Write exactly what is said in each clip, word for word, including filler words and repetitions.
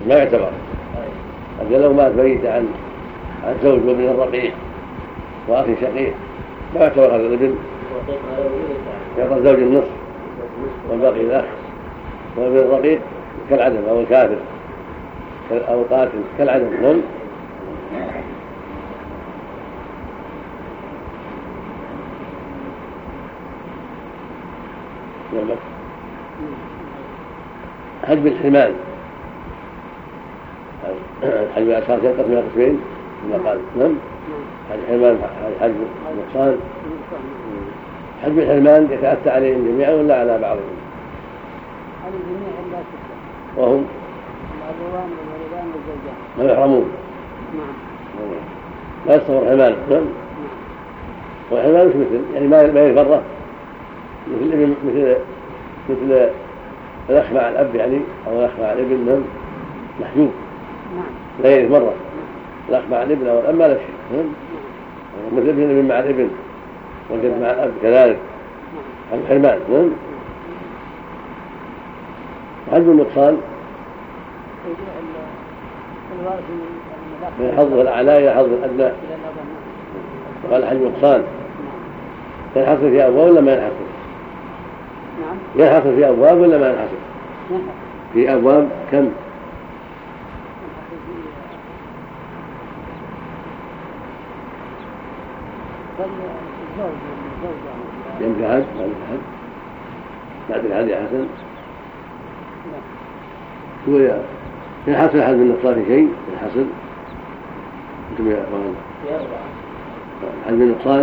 ما يعتبر. أجل لو مات ميت عن عن زوج وابن الرقيق وأخ شقيق ما يعتبر هذا الابن، يعطى الزوج النصف والباقي الأخ، وابن الرقيق كالعدم أو الكافر أو القاتل كالعدم. نعم. حجب الحرمان، حجب الأشخاص ينقسم إلى قسمين كما قال. نعم. حجب الحرمان حجب النقصان. حجب الحرمان يتأتى عليهم جميعا ولا على بعضهم؟ على الجميع إلا ستة، وهم الأبوان والوالدان والزوجان ما يحرمون. نعم. لا يصور حرمان. نعم. والحرمان مش مثل يعني ما ما يفرق مثل ابن مثل مثل الأخ مع الأب يعني أو الأخ مع الابن. نعم. محجوب. نعم. لا يرث مرة. الأخ مع الابن أو الأب ما له شيء. نعم. مثل ابن الابن مع الابن والجد مع الأب كذلك. عن الحرمان. نعم. حجب النقصان من حظ الأعلى إلى حظ الأدنى، وقال حجب النقصان ينحصر في أبواب ولا ما ينحصر؟ ينحصر في أبواب ولا ما ينحصر؟ في أبواب كم؟ يمكن حد بعد الحد بعد الحد يا حسن شو يا ينحصر حد من النقصان شيء ينحصر انتم يا اخوان حد من النقصان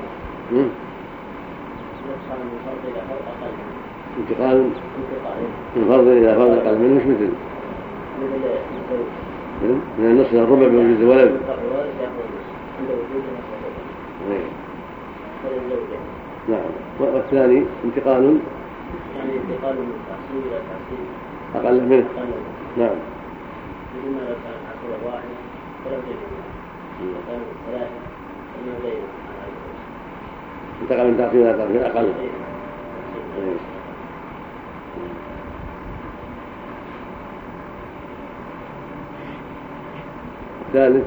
انتقال من فرض الى فرض اقل منه مش مثل من النص الى الربع بوجود الولد. نعم. والثاني انتقال يعني انتقال من تحصيل الى تحصيل اقل منه. نعم. لما لو كان حصل واحد فلم يجد لو كان ثلاثه فما بين انتقل من تحصيل الى تحصيل اقل. الثالث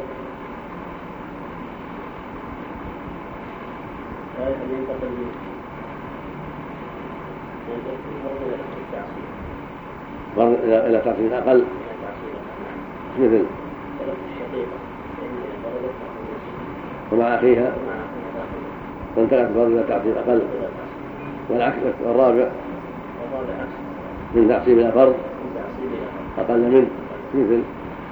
ينتقل من فرض إلى تحصيل أقل مثل ومع أخيها فانتقلت فرض إلى تحصيل أقل، والعكس الرابع من تحصيل إلى فرض أقل منه مثل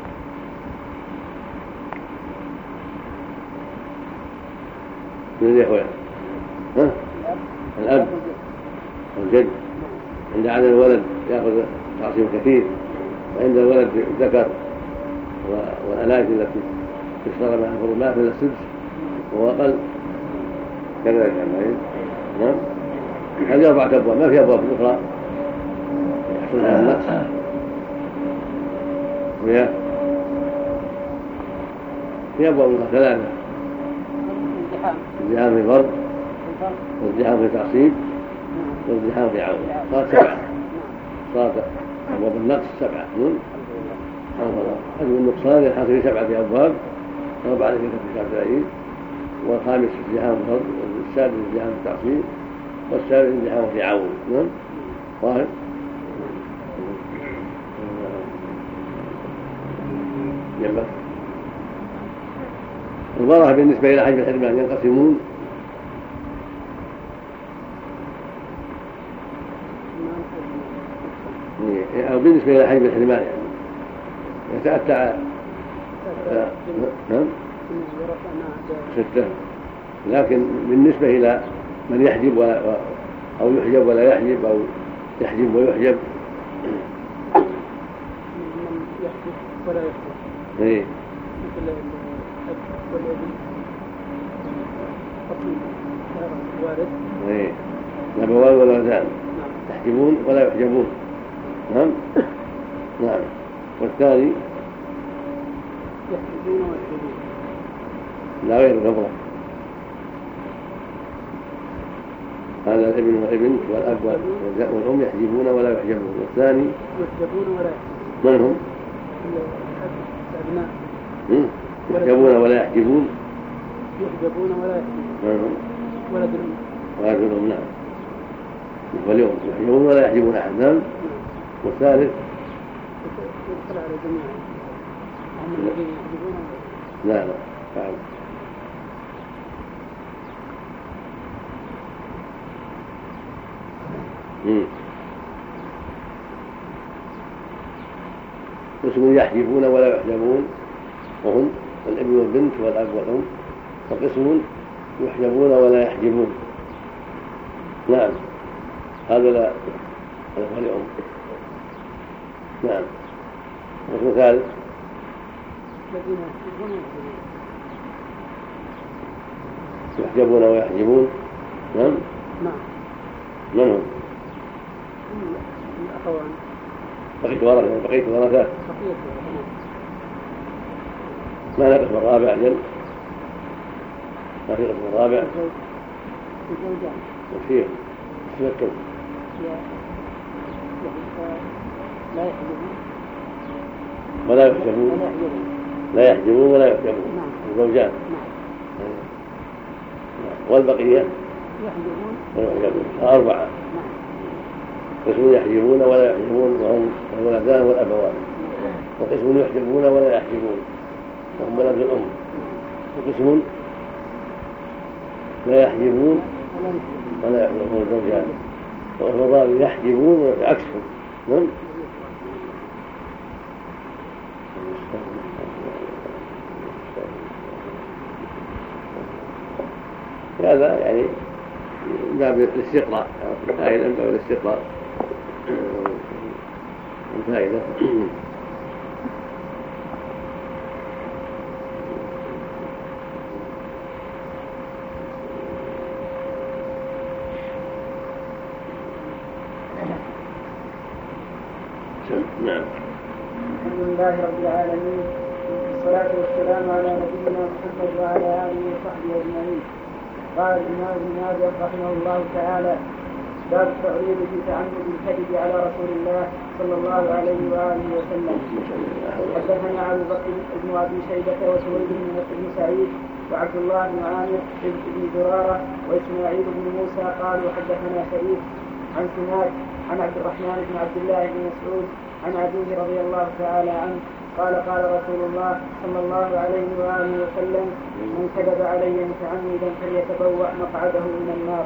من الإخوة ها؟ الأب والجد عند عدد الولد يأخذ تعصيب كثير، وعند الولد الذكر والأناث التي تشترى معها الحرمات من السدس وهو أقل كذلك. نعم. هذه أربعة أبواب، ما في أبواب أخرى يحصل لها النقص ويا في أبواب ثلاثة: الازدحام في فرض، والازدحام في تعصيب، والازدحام في عون. صارت سبعة، صارت أبواب النقص سبعة. حجب النقصان ينحصر في سبعة أبواب، أربعة في تسعة وثلاثين، والخامس ازدحام في فرض، والسادس ازدحام في تعصيب، والسابع ازدحام في عون. نعم. ظاهر. جنبك الورثة بالنسبة إلى حجب الحرمان ينقسمون أو بالنسبة إلى حجب الحرمان يعني يتأتى نعم ستة، لكن بالنسبة إلى من يحجب ولا أو يحجب ولا يحجب أو يحجب ويحجب ولا يحجب إيه مثل الأب والابن الوارد إيه الأبوان والولدان يحجبون ولا يحجبون. نعم. نعم. والثاني يحجبون ويحجبون لا غير الكبرى، هذا الابن والابن والأب والأم يحجبون ولا يحجبون. والثاني يحجبون ولا من هم؟ الأبناء يحجبون ولا يحجبون يحجبون ولا يحجبون ولد الأم ولد الأم نعم واليوم يحجبون ولا يحجبون أحد نعم والثالث يدخل على جميع هم الذين يحجبون لا لا فعلا قسم يحجبون ولا يحجبون وهم الابن والبنت والاب والام وقسم يحجبون ولا يحجبون نعم هذا لا هذا الأم نعم قسم ثالث الذين يحجبون ويحجبون نعم نعم من هم؟ الأخوان بقيت ورثة بقيت ورثات ما لا قسم الرابع أجل ما في قسم الرابع الزوجان وفيه تذكر لا يحجبون ولا يحجبون لا يحجبون ولا يحجبون الزوجان والبقية يحجبون ويحجبون أربعة قسم يحجبون ولا يحجبون وهم الولدان والأبوان وقسم يحجبون ولا يحجبون وهم ولد الأم وقسم لا يحجبون ولا يحجبون الزوجان وقسم الرابع يحجبون عكسهم نعم هذا يعني باب الاستقراء فائدة باب الاستقراء فائدة نعم الحمد لله رب العالمين والصلاة والسلام على نبينا محمد وعلى آله وصحبه أجمعين. قال الإمام ابن ماجه رحمه الله تعالى: باب التعريض في تعمد الكذب على رسول الله صلى الله عليه وآله وسلم. حدثنا أبو بكر بن أبي شيبة وسويد بن سعيد وعبد الله بن عامر بن زرارة وإسماعيل بن موسى قالوا حدثنا شريك عن سماك عن عبد الرحمن بن عبد الله بن مسعود عن أبيه رضي الله تعالى عنه قال: قال رسول الله صلى الله عليه وآله وسلم: من كذب علي متعمدا فليتبوأ مقعده من النار.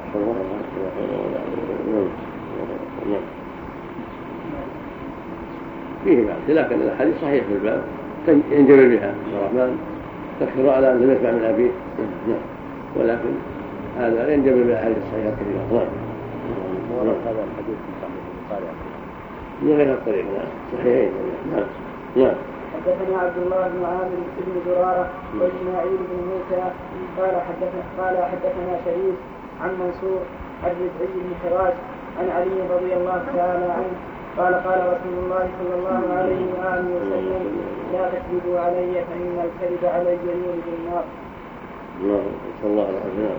فيه بعد لكن الحديث صحيح في الباب ينجبر بها عبد الرحمن تكثر على أن لم يسمع من أبيه ولكن هذا ينجبر بالأحاديث الصحيحة كثيرة. هذا الحديث في صحيح البخاري من غير الطريق صحيحين. نعم نعم. حدثنا عبد الله بن عامر بن زرارة وإسماعيل بن موسى قال حدثنا قال حدثنا شريك عن منصور عن ربعي بن حراش عن علي رضي الله تعالى عنه قال: قال رسول الله صلى الله عليه وآله وسلم: لا تكذبوا علي فإن الكذب علي يولد النار. نسأل الله العافية.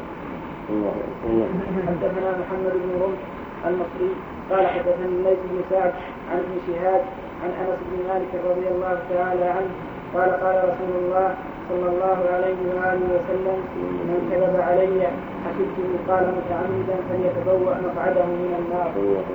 حدثنا محمد بن رمح المصري قال حدثنا الليث بن سعد عن ابن شهاب عن انس بن مالك رضي الله تعالى عنه قال: قال رسول الله صلى الله عليه واله وسلم: من كذب علي حسبته قال متعمدا فليتبوأ مقعده من النار.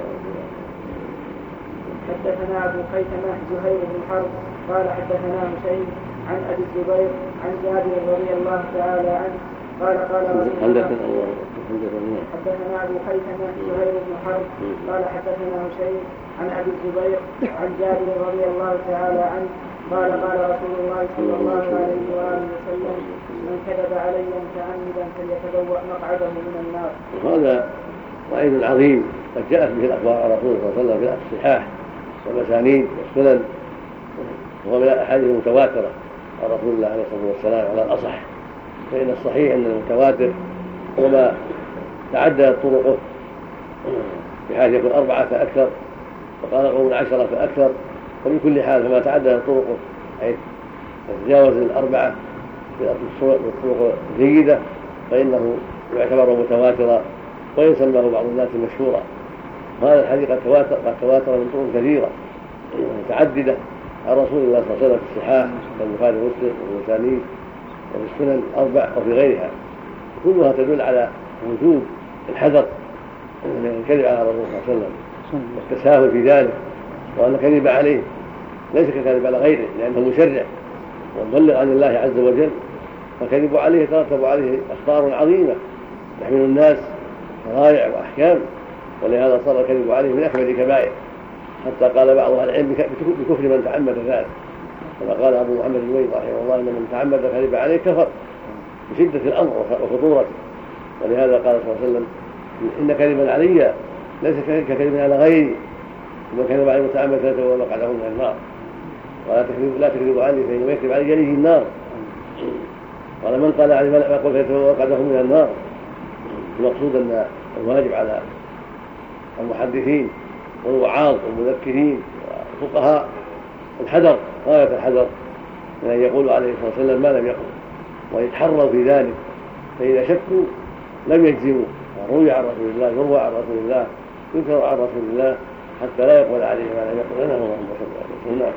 حدثنا ابو خيثمة زهير بن حرب قال حدثنا هشيم عن ابي الزبير عن جابر رضي الله تعالى عنه قال: قال رسول الله حدثنا ابو خيثمة زهير بن حرب قال حدثنا هشيم عن ابي الزبير عن جابر رضي الله تعالى عنه قال: قال رسول الله صلى الله عليه واله وسلم: من كذب علي متعمدا فليتبوأ مقعده من النار. وهذا وعيد عظيم قد جاءت به الاخبار عن رسول الله صلى الله عليه وسلم في الصحاح والمسانيد والسنن، وهو من الاحاديث المتواتره عن رسول الله عليه الصلاه والسلام على الاصح. فان الصحيح ان المتواتر هو ما تعددت طرقه بحيث يكون أربعة فأكثر، وقال قوم عشرة فأكثر، ومن كل حال فما تعددت طرقه حيث تتجاوز الأربعة بالطرق الجيدة فإنه يعتبر متواترا ويسمى بعض الناس مشهورا. هذا الحديث قد تواتر قد تواتر من طرق كثيرة متعددة عن رسول الله صلى الله عليه وسلم في الصحاح كالبخاري ومسلم والمسانيد وفي السنن الأربع وفي غيرها، كلها تدل على وجوب الحذر من الكذب على الرسول صلى الله عليه وسلم والتساهل في ذلك، وأن الكذب عليه ليس ككذب على غيره لأنه مشرع ومبلغ عن الله عز وجل، فالكذب عليه ترتب عليه أخطار عظيمة يحمل الناس شرائع وأحكام، ولهذا صار الكذب عليه من أكبر الكبائر، حتى قال بعض أهل العلم بكفر من تعمد ذلك، كما قال أبو محمد الويل رحمه الله إن من تعمد الكذب عليه كفر بشدة الأمر وخطورته. ولهذا قال صلى الله عليه وسلم إن كذبا علي ليس ككذب على غيري، ومن كذب عليه متعمد فليتبوأ مقعده من النار، ولا تكذب لا تكذب علي فإنه يكذب علي يليه النار. قال من قال علي ما يقول فليتبوأ مقعده من النار. المقصود أن الواجب على المحدثين والوعاظ والمذكرين والفقهاء الحذر غاية الحذر من أن يقولوا عليه الصلاة والسلام ما لم يقل، ويتحروا في ذلك، فإذا شكوا لم يجزموا، روي عن رسول الله يروى عن رسول الله يذكر عن رسول الله حتى لا يقول عليه ما لم يقل. أنا اللهم صل على وسلم.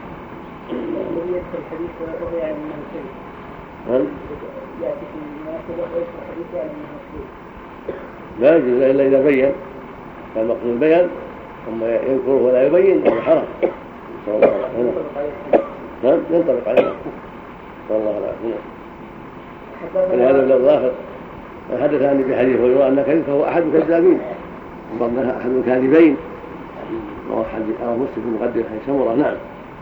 الذي يدخل الحديث وهو يعلم انه كذب هل ياتي في المناسبه ويدخل الحديث يعلم انه كذب لا يجوز الا اذا بين، كان مقصود البيان ثم يذكره ولا يبين هذا حرام. صلى الله عليه وسلم. نعم ينطبق عليه. صلى الله عليه وسلم. ولهذا بلغ الآخر حدث عني بحديث ويرى أن كذب فهو أحد الكذابين، ضمنها أحد الكاذبين، وهو مسلم في مقدمة حديث سمرة. نعم.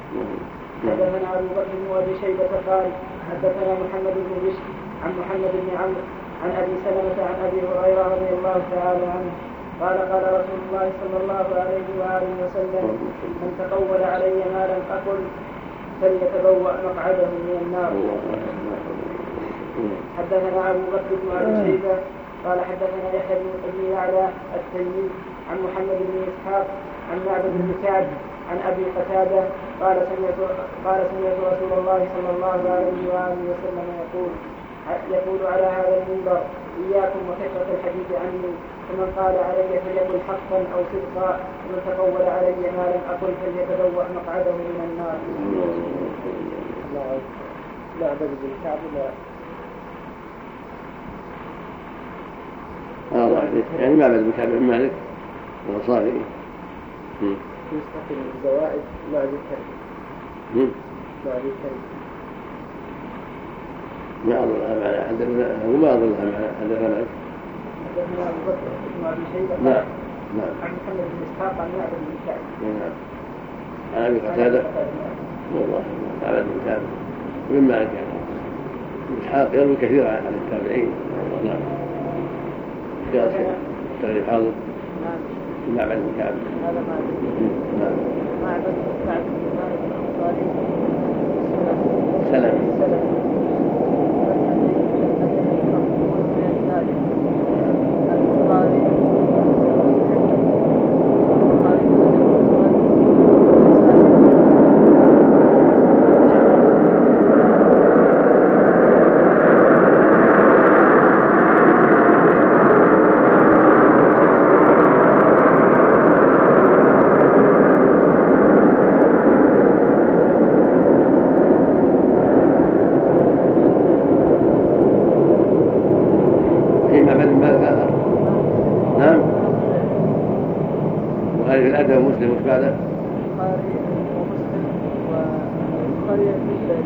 حدثنا أبو بكر بن أبي شيبة قال حدثنا محمد بن بشر عن محمد بن عمرو عن أبي سلمة عن أبي هريرة رضي الله تعالى عنه قال قال رسول الله صلى الله عليه وآله وسلم من تقول علي ما لم أقل فليتبوأ مقعده من النار. حدثنا أبو بكر بن أبي شيبة قال حدثنا يحيى بن يعلى التيمي عن محمد بن إسحاق عن معبد بن كعب عن أبي قتادة قال سمعت قال سمعت رسول الله صلى الله عليه وآله وسلم يقول يقول على هذا المنبر إياكم وكثرة الحديث عني، ومن قال علي فليقل حقا أو صدقا، ومن تقول علي ما لم أقل فليتبوأ مقعده من النار. لا بد بالكعب لا يعني ما بعد بكعب بن مالك الأنصاري يستقيم الزوائد مع ذكر مع ذكر ما أظلها معنا حدثنا وما أظلها معنا حدثنا حدثنا أبو بكر بن أبي شيبة نعم نعم عن محمد بن إسحاق عن معبد بن كعب نعم عن أبي قتادة والله معبد بن كعب من مالك يعني إسحاق يروي كثير عن التابعين. نعم تغريب حاضر معبد بن كعب هذا معبد معبد بن كعب بن مالك الأنصاري سلام سلام البخاري الأدب ومسلم وش بعده؟ البخاري ومسلم والبخاري بالصحيح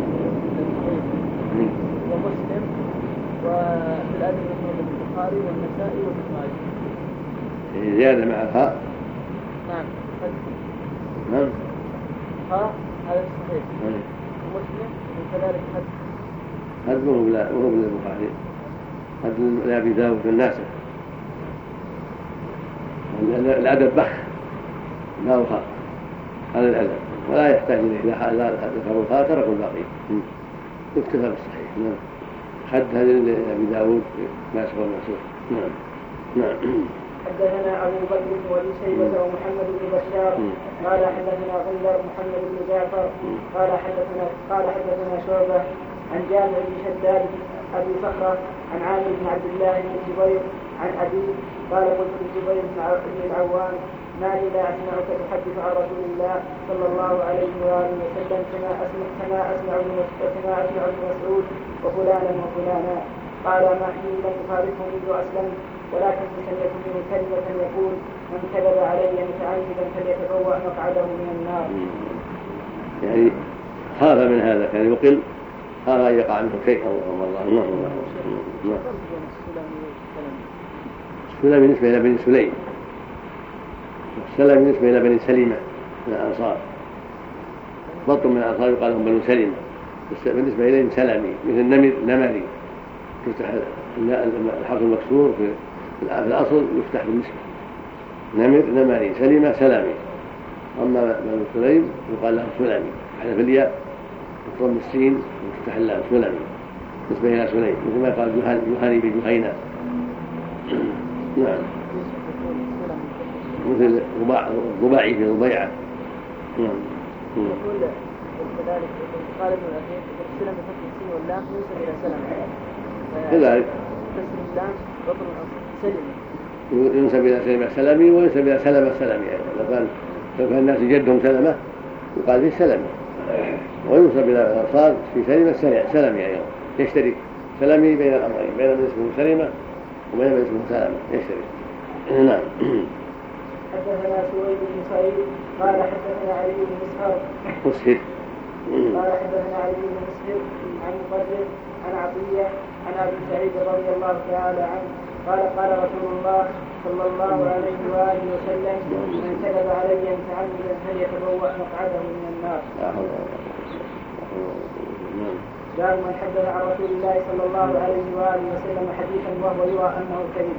ومسلم وفي الأدب المسند البخاري والنسائي وابن ماجه. زيادة مع الخاء. نعم. نعم. خاء هذا الصحيح. ومسلم وكذلك حد. حد وهو بلا وهو بلا البخاري. حد لأبي داود والناسخ. الأدب بخ لا الخاء هذا الأدب ولا يحتاج إليه إذا ذكروا الخاء تركوا الباقي يكتفى بالصحيح. نعم. حد هذا لأبي داود ناسخ والمنسوخ. نعم. نعم. حدثنا أبو بكر بن أبي شيبة ومحمد بن بشار قال حدثنا غندر محمد بن جعفر قال حدثنا قال حدثنا شعبة عن جابر بن شداد أبي صخرة عن عامر بن عبد الله بن الزبير عن أبي قال قلت للزبير بن العوام ما لي لا أسمعك تحدث عن رسول الله صلى الله عليه وآله وسلم كما أسمع كما أسمع كما أسمع ابن مسعود وفلانا وفلانا. قال ما حين لم أفارقه منذ أسلمت ولكن سمعت منه كلمة يقول من كذب علي متعمدا فليتبوأ مقعده من النار. يعني خاف من هذا، كان يقل خاف أن يقع منه شيء أو الله. نعم نعم. السلم بالنسبة إلى بني سليم، والسلم بالنسبة إلى بني سليمة من الأنصار، بط من الأنصار يقال لهم بنو سليمة، بالنسبة إليهم سلمي مثل النمر نمري، يفتح الحرف المكسور في الأصل يفتح بالنسبة، نمر نمري، سلمة سلمي. أما بنو سليم يقال له سلمي، حذف الياء وضم السين ويفتح اللام سلمي بالنسبة إلى سليم، مثل ما قال يهاني بجهينة. نعم، مثل الرباعي في ربيعة. نعم. يقول كذلك قال ابن الأخير السلم بفتح السين واللام ينسب إلى سلم كذلك كسر اللام بطن سلم ينسب إلى سلمة سلمي وينسب إلى سلمة سلمي أيضا. لو كان لو كان الناس جدهم سلمة يقال فيه سلمي، وينسب إلى الأنصار في سلمة سلمي أيضا، يشترك سلمي بين الأمرين، بين من اسمه سلمة وبين من اسمه سلمة يشترك. نعم. حدثنا سويد بن سعيد قال حدثنا علي بن مسهر مسهر قال حدثنا علي بن مسهر عن مقرر عن عطية عن أبي سعيد رضي الله تعالى عنه قال قال رسول الله صلى الله عليه وآله وسلم من كذب علي متعمدا فليتبوأ مقعده من النار. قال من حدث عن رسول الله صلى الله عليه وآله وسلم حديثا وهو يرى أنه كذب.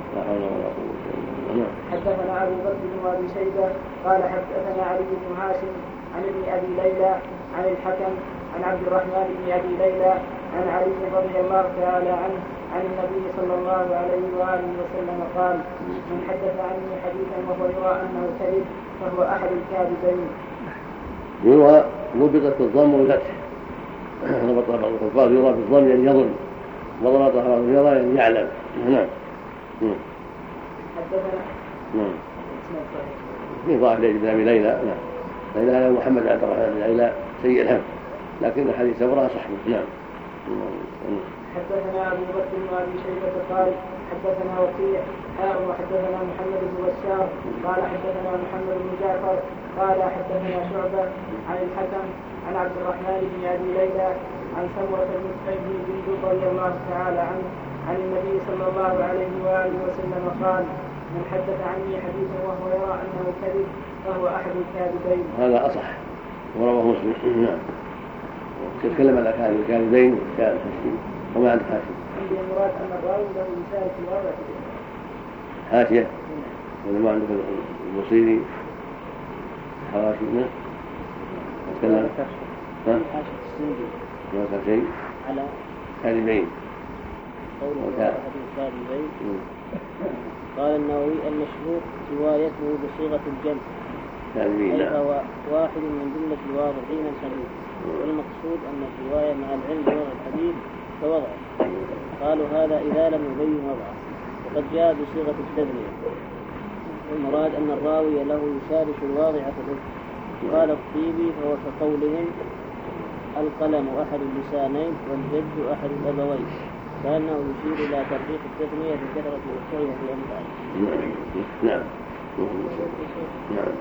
حدثنا أبو بكر بن أبي شيبة قال حدثنا علي بن هاشم عن ابن أبي ليلى عن الحكم عن عبد الرحمن بن أبي ليلى عن علي رضي الله تعالى عنه عن النبي صلى الله عليه وآله وسلم قال من حدث عني حديثا وهو يرى أنه كذب فهو أحد الكاذبين. يرى ضبطت الضم والفتح، ربط بعض الألفاظ يرى بالضم يعني يظن، وضبطها بعض يرى يعني يعلم. نعم. حدثنا نعم. في ضعف بن أبي ليلى. نعم. ليلى هذا محمد عبد الرحمن بن ليلى سيء الحفظ، لكن حديث أبرة صح. نعم. حدثنا أبو بكر بن أبي شيبة قال حدثنا وكيع حاء وحدثنا محمد بن بشار قال حدثنا محمد بن جعفر قال حدثنا شعبة عن الحكم عن عبد الرحمن بن أبي ليلى عن سمرة بن جندب رضي الله تعالى عنه عن النبي صلى الله عليه وآله وسلم قال من حدث عني حديثا وهو يرى أنه كذب فهو أحد الكاذبين. هذا أصح ورواه مسلم. نعم. تتكلم على الكاذبين كان حاشية وما عند حاشية. عندي المراد أن الراوي له رسالة في الواقع حاشية ولا ما عندك المصيري حواشي. نعم. تتكلم ها؟ ما كان شيء على كاذبين. قوله الكاذبين. قال النووي المشهور روايته بصيغة الجمع أي هو واحد من جملة الواضحين الحديث، والمقصود أن الرواية مع العلم بوضع الحديث كوضعه. قالوا هذا إذا لم يبين وضعه، وقد جاء بصيغة التثنية، والمراد أن الراوي له يشارك الواضع في الحديث. قال الطيبي فهو كقولهم القلم أحد اللسانين والجد أحد الأبوين، كأنه يشير إلى ترقيق التثنية بكثرة وقوعها في أمثاله. نعم. نعم.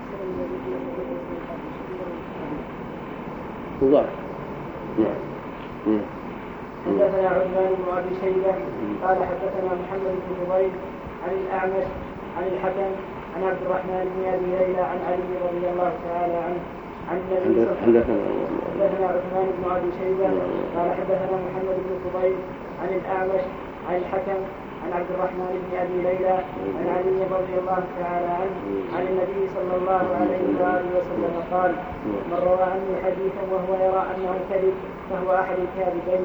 الله. نعم. حدثنا عثمان بن أبي شيبة قال حدثنا محمد بن فضيل عن الأعمش عن الحكم عن عبد الرحمن بن أبي ليلى عن علي رضي الله تعالى عنه عن النبي صلى الله عليه وسلم. حدثنا عثمان بن أبي شيبة قال حدثنا محمد بن فضيل عن الأعمش عن الحكم عن عبد الرحمن بن أبي ليلى عن علي رضي الله تعالى عنه عن النبي صلى الله عليه وآله وسلم قال من روى عني حديثا وهو يرى أنه كذب فهو أحد الكاذبين.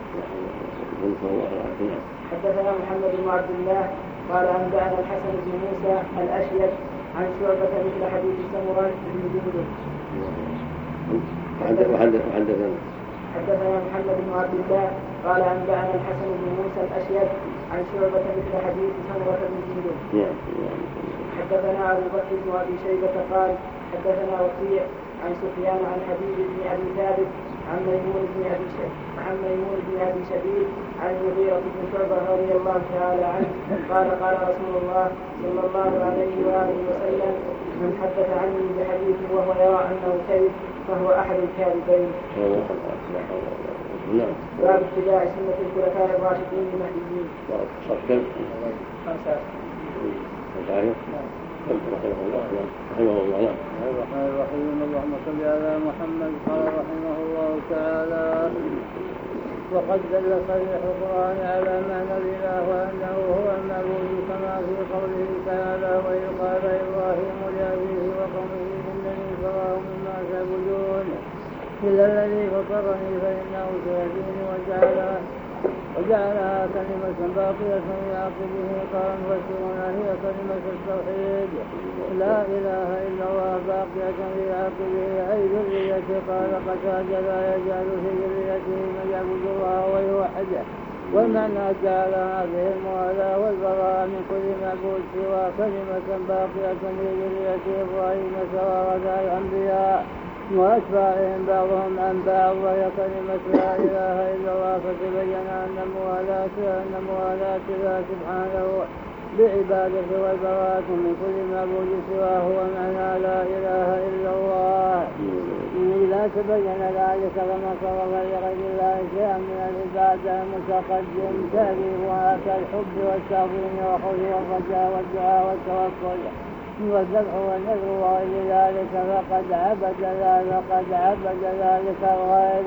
حدثنا محمد بن عبد الله قال أنبأنا الحسن بن موسى الأشيب عن شعبة مثل حديث سمرة بن جندب. وحدثنا حدثنا محمد بن عبد الله قال أنبأنا الحسن بن موسى الأشيب عن شعبة مثل حديث سمرة بن جندب. حدثنا ابو بكر بن ابي شيبه قال حدثنا وكيع عن سفيان عن حبيب بن ابي ثابت عن ميمون بن ابي عن ميمون بن ابي شبيب عن المغيرة بن شعبة رضي الله تعالى عنه قال قال رسول الله صلى الله عليه واله وسلم من حدث عني بحديث وهو يرى انه كذب فهو احد الكاذبين. باب اتباع سنة الخلفاء الراشدين المهديين. خمسة. رحمه الله. نعم. الرحمن الرحيم. اللهم صل على محمد. قال رحمه الله تعالى: وقد دل صريح القرآن على معنى الإله وأنه هو المعبود كما في قوله تعالى: وإذ قال إبراهيم لأبيه وقومه إنني براء مما تعبدون إلا الذي فطرني فإنه سيهدين وجعلها وجعلها كلمة باقية في عقبه. قال المفسرون: هي كلمة التوحيد لا إله إلا الله باقية في عقبه أي ذريته. قال قتادة: لا يجعل في ذريته من يعبد الله ويوحده. والمعنى جعل هذه الموالاة والبراء من كل معبود سوى كلمة باقية في ذرية إبراهيم سواء الأنبياء وأتباعهم بعضهم عن بعض، وهي كلمة لا إله إلا الله. فتبين أن موالاة أن موالاة الله سبحانه بعبادته والبراءة من كل معبود سواه ومعنى لا إله إلا الله. إذا تبين ذلك فمن صرف لغير الله شيئا من العبادة المتقدم تعريفها كالحب والتعظيم والخوف والرجاء والدعاء والتوكل والذبح والنذر وغير ذلك فقد عبد ذلك فقد عبد ذلك الغير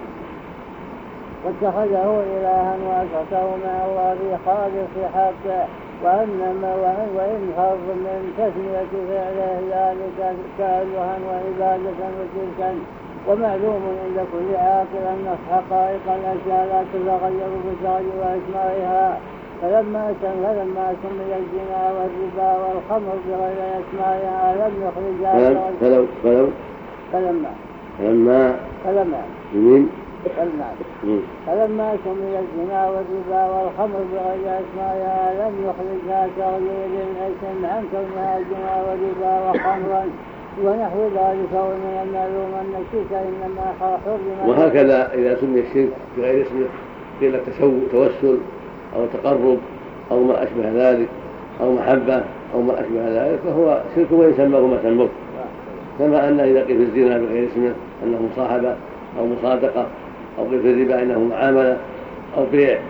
واتخذه إلها وأشركه مع الله في خالص حقه. وإنما وإن حظ من تسمية فعله ذلك تألها وعبادة وشركا. ومعلوم عند كل عاقل أن حقائق الأشياء لا تتغير بتغير أسمائها. فلما فلما سمي الزنا والربا والخمر بغير أسمائها لم يخرجها. فلو فلو فلما فلما فلما يمين فلما فلما سمي الزنا والربا والخمر بغير أسمائها لم يخرجها تغيير الاسم عن كونها زنا والربا وخمرا ونحو ذلك. ومن المعلوم أن الشرك إنما حرم. وهكذا إذا سمي الشرك بغير اسمه قيل توسل أو تقرب أو ما أشبه ذلك أو محبة أو ما أشبه ذلك فهو شرك وإن سماه ما سموه. كما أن إذا قيل في الزنا بغير اسمه أنه مصاحبة أو مصادقة، أو قيل في الربا أنه معاملة أو بيع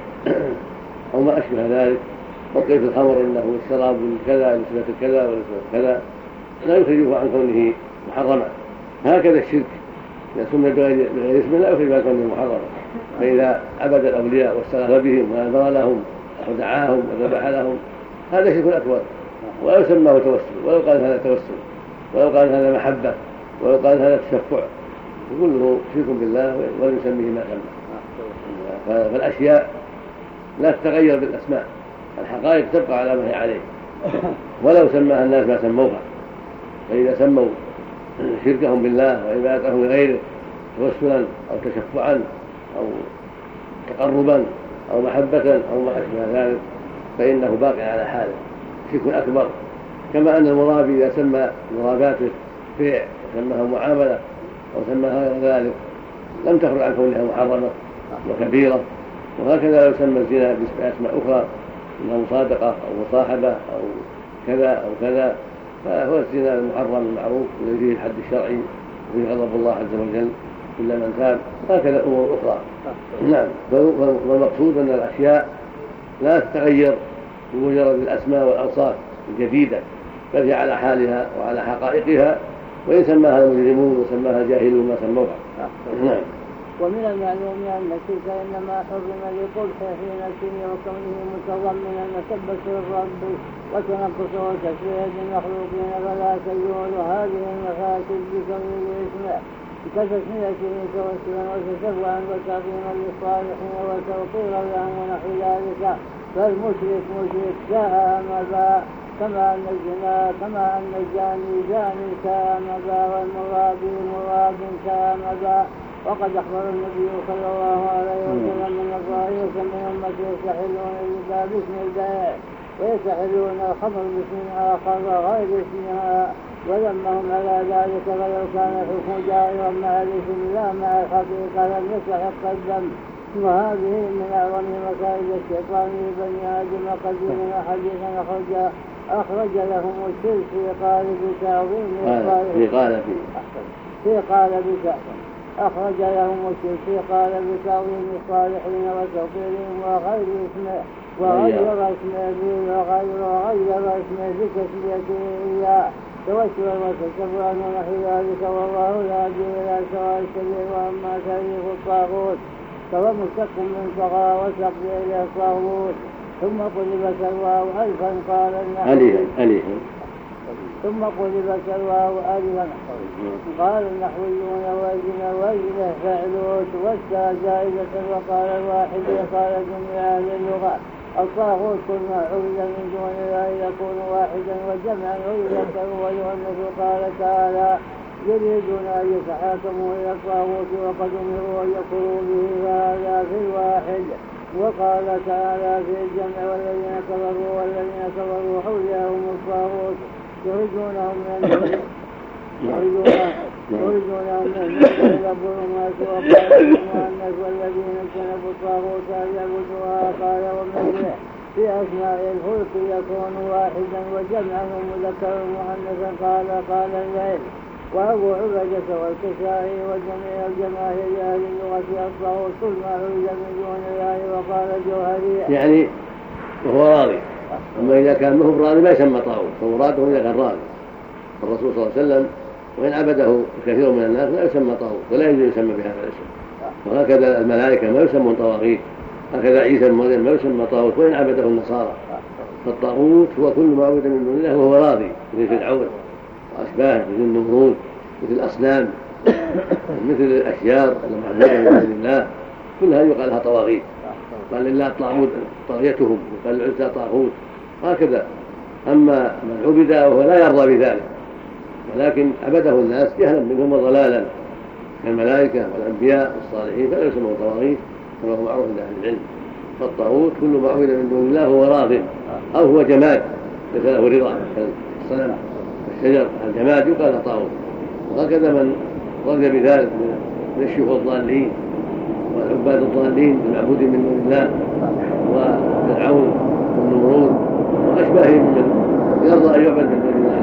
أو ما أشبه ذلك، أو قيل في الخمر إنه الشراب كذا لنسبة كذا ولنسبة كذا، لا يخرجه عن كونه محرما. هكذا الشرك إذا سمي بغير اسمه لا يخرج عن كونه محرما. فإذا عبد الأولياء واستغاث بهم ونذر لهم ودعاهم وذبح لهم هذا شرك أكبر، ولا يسمى توسل، ولو قال هذا توسل، ولو قال هذا محبة، ولو قال هذا تشفع، كله شرك بالله ولم يسميه ما سمى. فالأشياء لا تتغير بالأسماء، الحقائق تبقى على ما هي عليه ولو سماها الناس ما سموها. فإذا سموا شركهم بالله وعبادتهم لغيره توسلا أو تشفعا أو تقربا أو محبة أو ما أشبه ذلك فإنه باقي على حاله شرك أكبر. كما أن المرابي إذا سمى مراباته بيع وسماها معاملة أو سماها غير ذلك لم تخرج عن كونها محرمة وكبيرة. وهكذا لو سمى الزنا بأسماء أخرى إنها مصادقة أو مصاحبة أو كذا أو كذا فهو الزنا المحرم المعروف الذي فيه الحد الشرعي وفيه غضب الله عز وجل إلا من تاب. هكذا أمور أخرى. نعم. والمقصود أن الأشياء لا تتغير بمجرد الأسماء والأوصاف الجديدة، بل هي على حالها وعلى حقائقها، وإن سماها المجرمون وسماها الجاهلون ما سموها. نعم. ومن المعلوم أن الشرك إنما حرم لقبحه في نفسه وكونه متضمنا مسبة الرب وتنقصه وتشبيه المخلوقين، فلا تزول هذه المفاسد بكونه اسمه كتسميته توسلا وتشفعا وتعظيما للصالحين وتوقيرا لهم ونحو ذلك. فالمشرك مشرك ساء مبا كما أن الزنا كما أن الزاني زاني ساء مبا والمرابي مراب ساء مبا. وقد أخبر النبي صلى الله عليه وسلم من الرأي من أمته يستحلون الربا باسم البيع ويستحلون الخمر باسم آخر غير اسمها ولمهم على ذلك فلو كان الحكم جائرا مع الاسم لا مع الحقيقة لم يستحق الدم. وهذه من أعظم مسائل الشيطان لبني آدم قديما حديثا أخرج أخرج لهم الشرك في قالب تعظيم في قالب في قالب أخرج لهم الشرك في قالب تعظيم الصالحين وتوقيرهم وغير اسمه وغير اسمه وغير وغير اسمه بتسميته إياه توسلا وتكبرا ونحو ذلك والله لا يهدي إلى سواء السبيل. وأما تعريف الطاغوت فهو مشتق من طغى وتقضي إلى الطاغوت ثم قلبت الواو ألفا قال النحوي ثم قلبت الواو ألفا قال النحويون وزن وزنه فعلوت والسا زائدة. وقال الواحد قال جميع أهل اللغة الطاغوت كل ما عبد من دون الله يكون واحدا وجمعا يذكر ويؤنث. قال تعالى يريدون أن يتحاكموا إلى الطاغوت وقد أمروا أن يكفروا به فهذا في الواحد. وقال تعالى في الجمع والذين كفروا والذين كفروا حولهم الطاغوت يخرجونهم من يخرجونهم من إلى الظلمات. وقال المؤنث والذين اجتنبوا الطاغوت أن يعبدوها قال ومثله في أسماء الخلق يكون واحدا وجمعا ومذكر مؤنثا. قال قال الليل وأبو عبيدة والكسائي وجميع الجماهير أهل اللغة الطاغوت كل ما عبد من دون الله. وقال الجوهري يعني وهو راضي. أما إذا كان مهب راضي ما يسمى طاغوت فمراده إذا كان راضي. الرسول صلى الله عليه وسلم وإن عبده كثير من الناس لا يسمى طاغوت ولا يجوز يسمى بهذا الاسم. وهكذا الملائكة ما يسمون طواغيت. هكذا عيسى المريم ما يسمى طاغوت وإن عبده النصارى. فالطاغوت هو كل ما عبد من دون الله وهو راضي مثل فرعون وأشباه مثل النمرود مثل الأصنام مثل الأشجار المعبودة من دون الله كلها يقال لها طواغيت. قال لله طاغوت طاغيتهم وقال العزى طاغوت هكذا. أما من عبد وهو لا يرضى بذلك ولكن عبده الناس جهلا منهم وضلالا كالملائكة والأنبياء والصالحين فلا يسمون طواغيت كما هو معروف عند أهل العلم. فالطاغوت كل ما عبد من دون الله هو راض أو هو جماد ليس له رضا كالصنم والشجر. الجماد يقال له طاغوت. وهكذا من رضي بذلك من الشيوخ الضالين والعباد الضالين المعبودين من دون الله وفرعون والنمرود وأشباههم من يرضى أن يعبد من دون الله.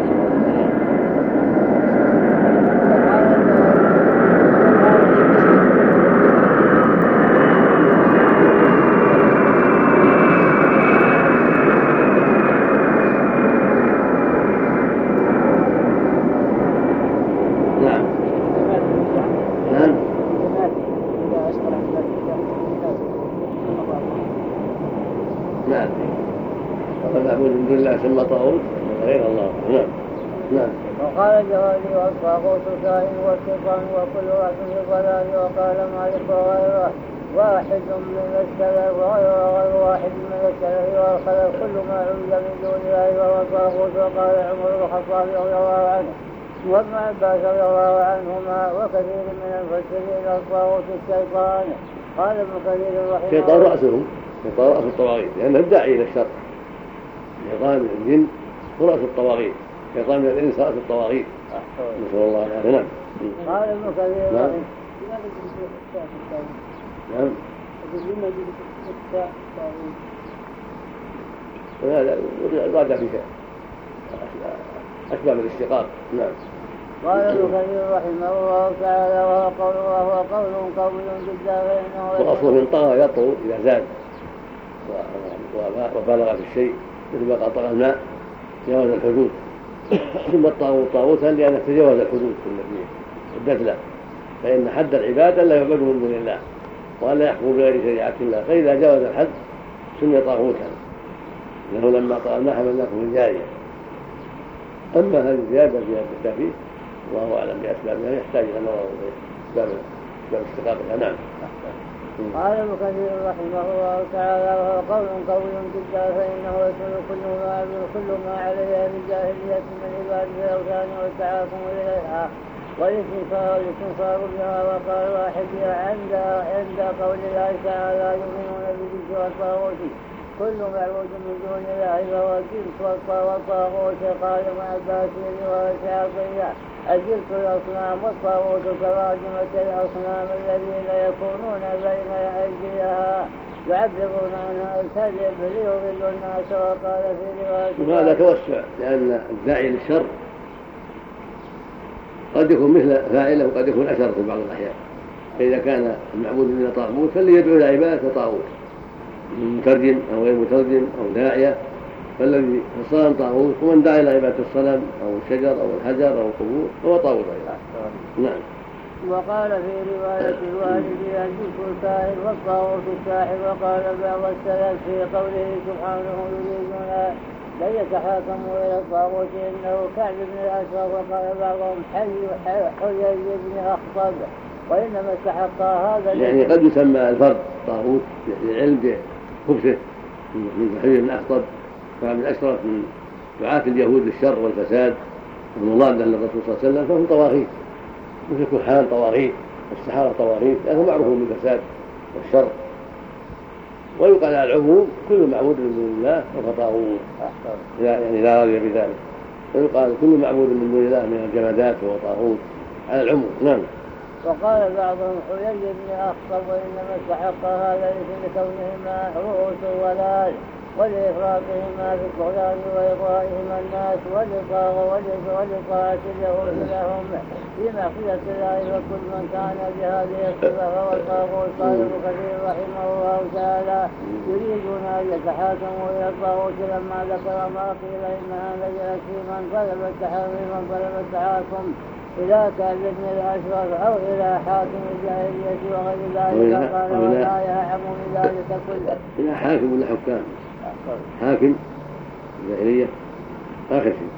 ثم طاغوت غير الله. نعم نعم. وقال الجوادي والطاغوت كائن والشيطان وكل واحد في ضلال. وقال مالك وغيره واحد من السلف وغير غير واحد من السلف والخلف كل ما عبد من دون الله وهو طاغوت. وقال عمر بن الخطاب رضي الله عنه وابن عباس رضي الله عنهما وكثير من المفسرين الطاغوت الشيطان. قال ابن كثير رحمه الله الشيطان رأسهم شيطان رأس الطواغيت لأنه الداعي إلى الشر. شيطان من الجن هو رأس الطواغيت شيطان من الإنس رأس الطواغيت. نسأل الله العافية. نعم. قال ابن كثير نعم نعم وهذا الراجع في أسباب الاشتقاق. نعم. قال ابن كثير رحمه الله تعالى وهو قول وهو قول قول جدا فإنه وأصله من طغى يطغو إذا زاد وبالغ في الشيء مثل ما قال طغى الماء تجاوز الحدود. ثم الطاغوت طاغوتا لأنه تجاوز الحدود التي حدت له. فإن حد العباد ألا يعبدوا من دون الله وألا يحكموا بغير شريعة الله. فإذا جاوز الحد سمي طاغوتا لأنه لما قال ما حملناكم من جارية. أما هذه الزيادة زيادة التكافيف الله أعلم بأسبابها يحتاج إلى نظر أسباب استقامتها. نعم. قال ابن كثير رحمه الله تعالى وهو قول قوي جدا فإنه يكون كل ما كل ما عليه الجاهلية من عبادة الأوثان والتعاقم إليها والاستنصار بها. وقال واحد عند عند قول الله تعالى يؤمنون بالجبت والطاغوت كل معبود من دون الله فهو الشرك والطاغوت. قال ابن عباس في رواية عطية: الشرك الأصنام والطاغوت كراجمة الأصنام الذين يكونون بين أيديها يعبرون عنها الكذب ليضلوا الناس. وقال في رواية وهذا توسع، لأن الداعي للشر قد يكون مثل فاعله وقد يكون أشر في بعض الأحيان. فإذا كان المعبود من طاغوت فليدعو إلى عبادة طاغوت، مترجم أو غير مترجم أو داعية، فالذي الصنم طاغوت، ومن دعا إلى عبادة الصنم أو الشجر أو الحجر أو القبور هو طاغوت أيضا. نعم. وقال في رواية الوالد: الشرك الكاهن والطاغوت الساحر. وقال بعض السلف في قوله سبحانه: يريدون لن يتحاكموا إلى الطاغوت إنه كعب بن الأشرف. وقال بعضهم: حيي بن أخطب، وإنما استحق هذا يعني قد يسمى الفرد طاغوت للعلم بخبثه من حيي بن أخطب وكعب بن الأشرف من دعاة اليهود للشر والفساد والمضادة للرسول صلى الله عليه وسلم، فهم طواغيت مثل كهان طواغيت والسحرة طواغيت، لأنهم معروفون بالفساد والشر. ويقال على العموم: كل معبود من دون الله فهو طاغوت، يعني لا ريب بذلك. ويقال: كل معبود من دون الله من الجمادات فهو طاغوت على العموم. نعم. وقال بعضهم: حيي بن أخطب، وإنما استحق هذا لكونهما رؤوس ولاد، ولإفراطهما في الطغيان وإغوائهما الناس، ولطاعة اليهود لهم في معصية الله. وكل من كان بهذه الصفة فهو الطاغوت. قال ابن كثير رحمه الله تعالى: يريدون أن يتحاكموا إلى الطاغوت لما ذكر ما قيل إنها نزلت في من طلب التحريم من طلب التحاكم إلى كعب بن الأشرف أو إلى حاكم الجاهلية وغير ذلك. قال: ولا يعم من ذلك كله. إلى حاكم ولا حكام؟ حاكم الجاهلية آخر شيء.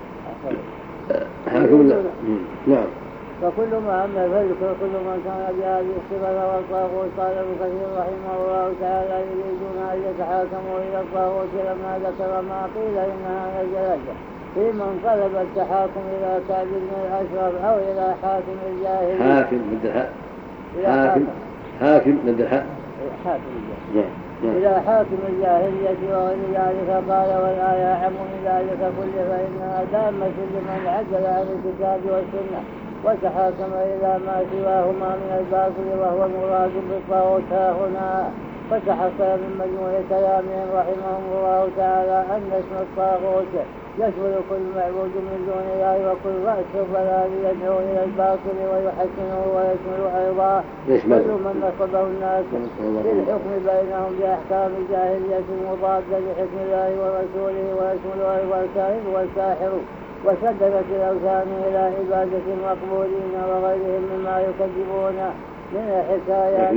حاكم لا. نعم. فكل ما أما الفلك وكل من كان بهذه الصفة فهو الطاغوت. قال ابن كثير رحمه الله تعالى: يريدون أن يتحاكموا إلى الطاغوت لما ذكر ما قيل إنها نزلت في من طلب التحاكم إلى كعب بن الأشرف أو إلى حاكم الجاهلية. حاكم ضد الحق. حاكم حاكم ضد الحق. حاكم الجاهلية. نعم. إلى حاكم الجاهلية وغير ذلك. قال: ولا يعم من ذلك كله، فإنها دامة لمن عجل عن الكتاب والسنة وتحاكم إلى ما سواهما من الباطل، وهو المراد بالطاغوت ها هنا. فتحصل من مجموع كلامهم رحمهم الله تعالى أن اسم الطاغوت يشمل كل معبود من دون الله، وكل رأس الضلال يدعو إلى الباطل ويحسنه، ويشمل أيضا كل من نصبه الناس في الحكم بينهم بأحكام الجاهلية المضادة لحكم الله ورسوله، ويشمل أيضا الكاهن والساحر وسددت الأوثان إلى عبادة المقبولين وغيرهم مما يكذبون من الحكايات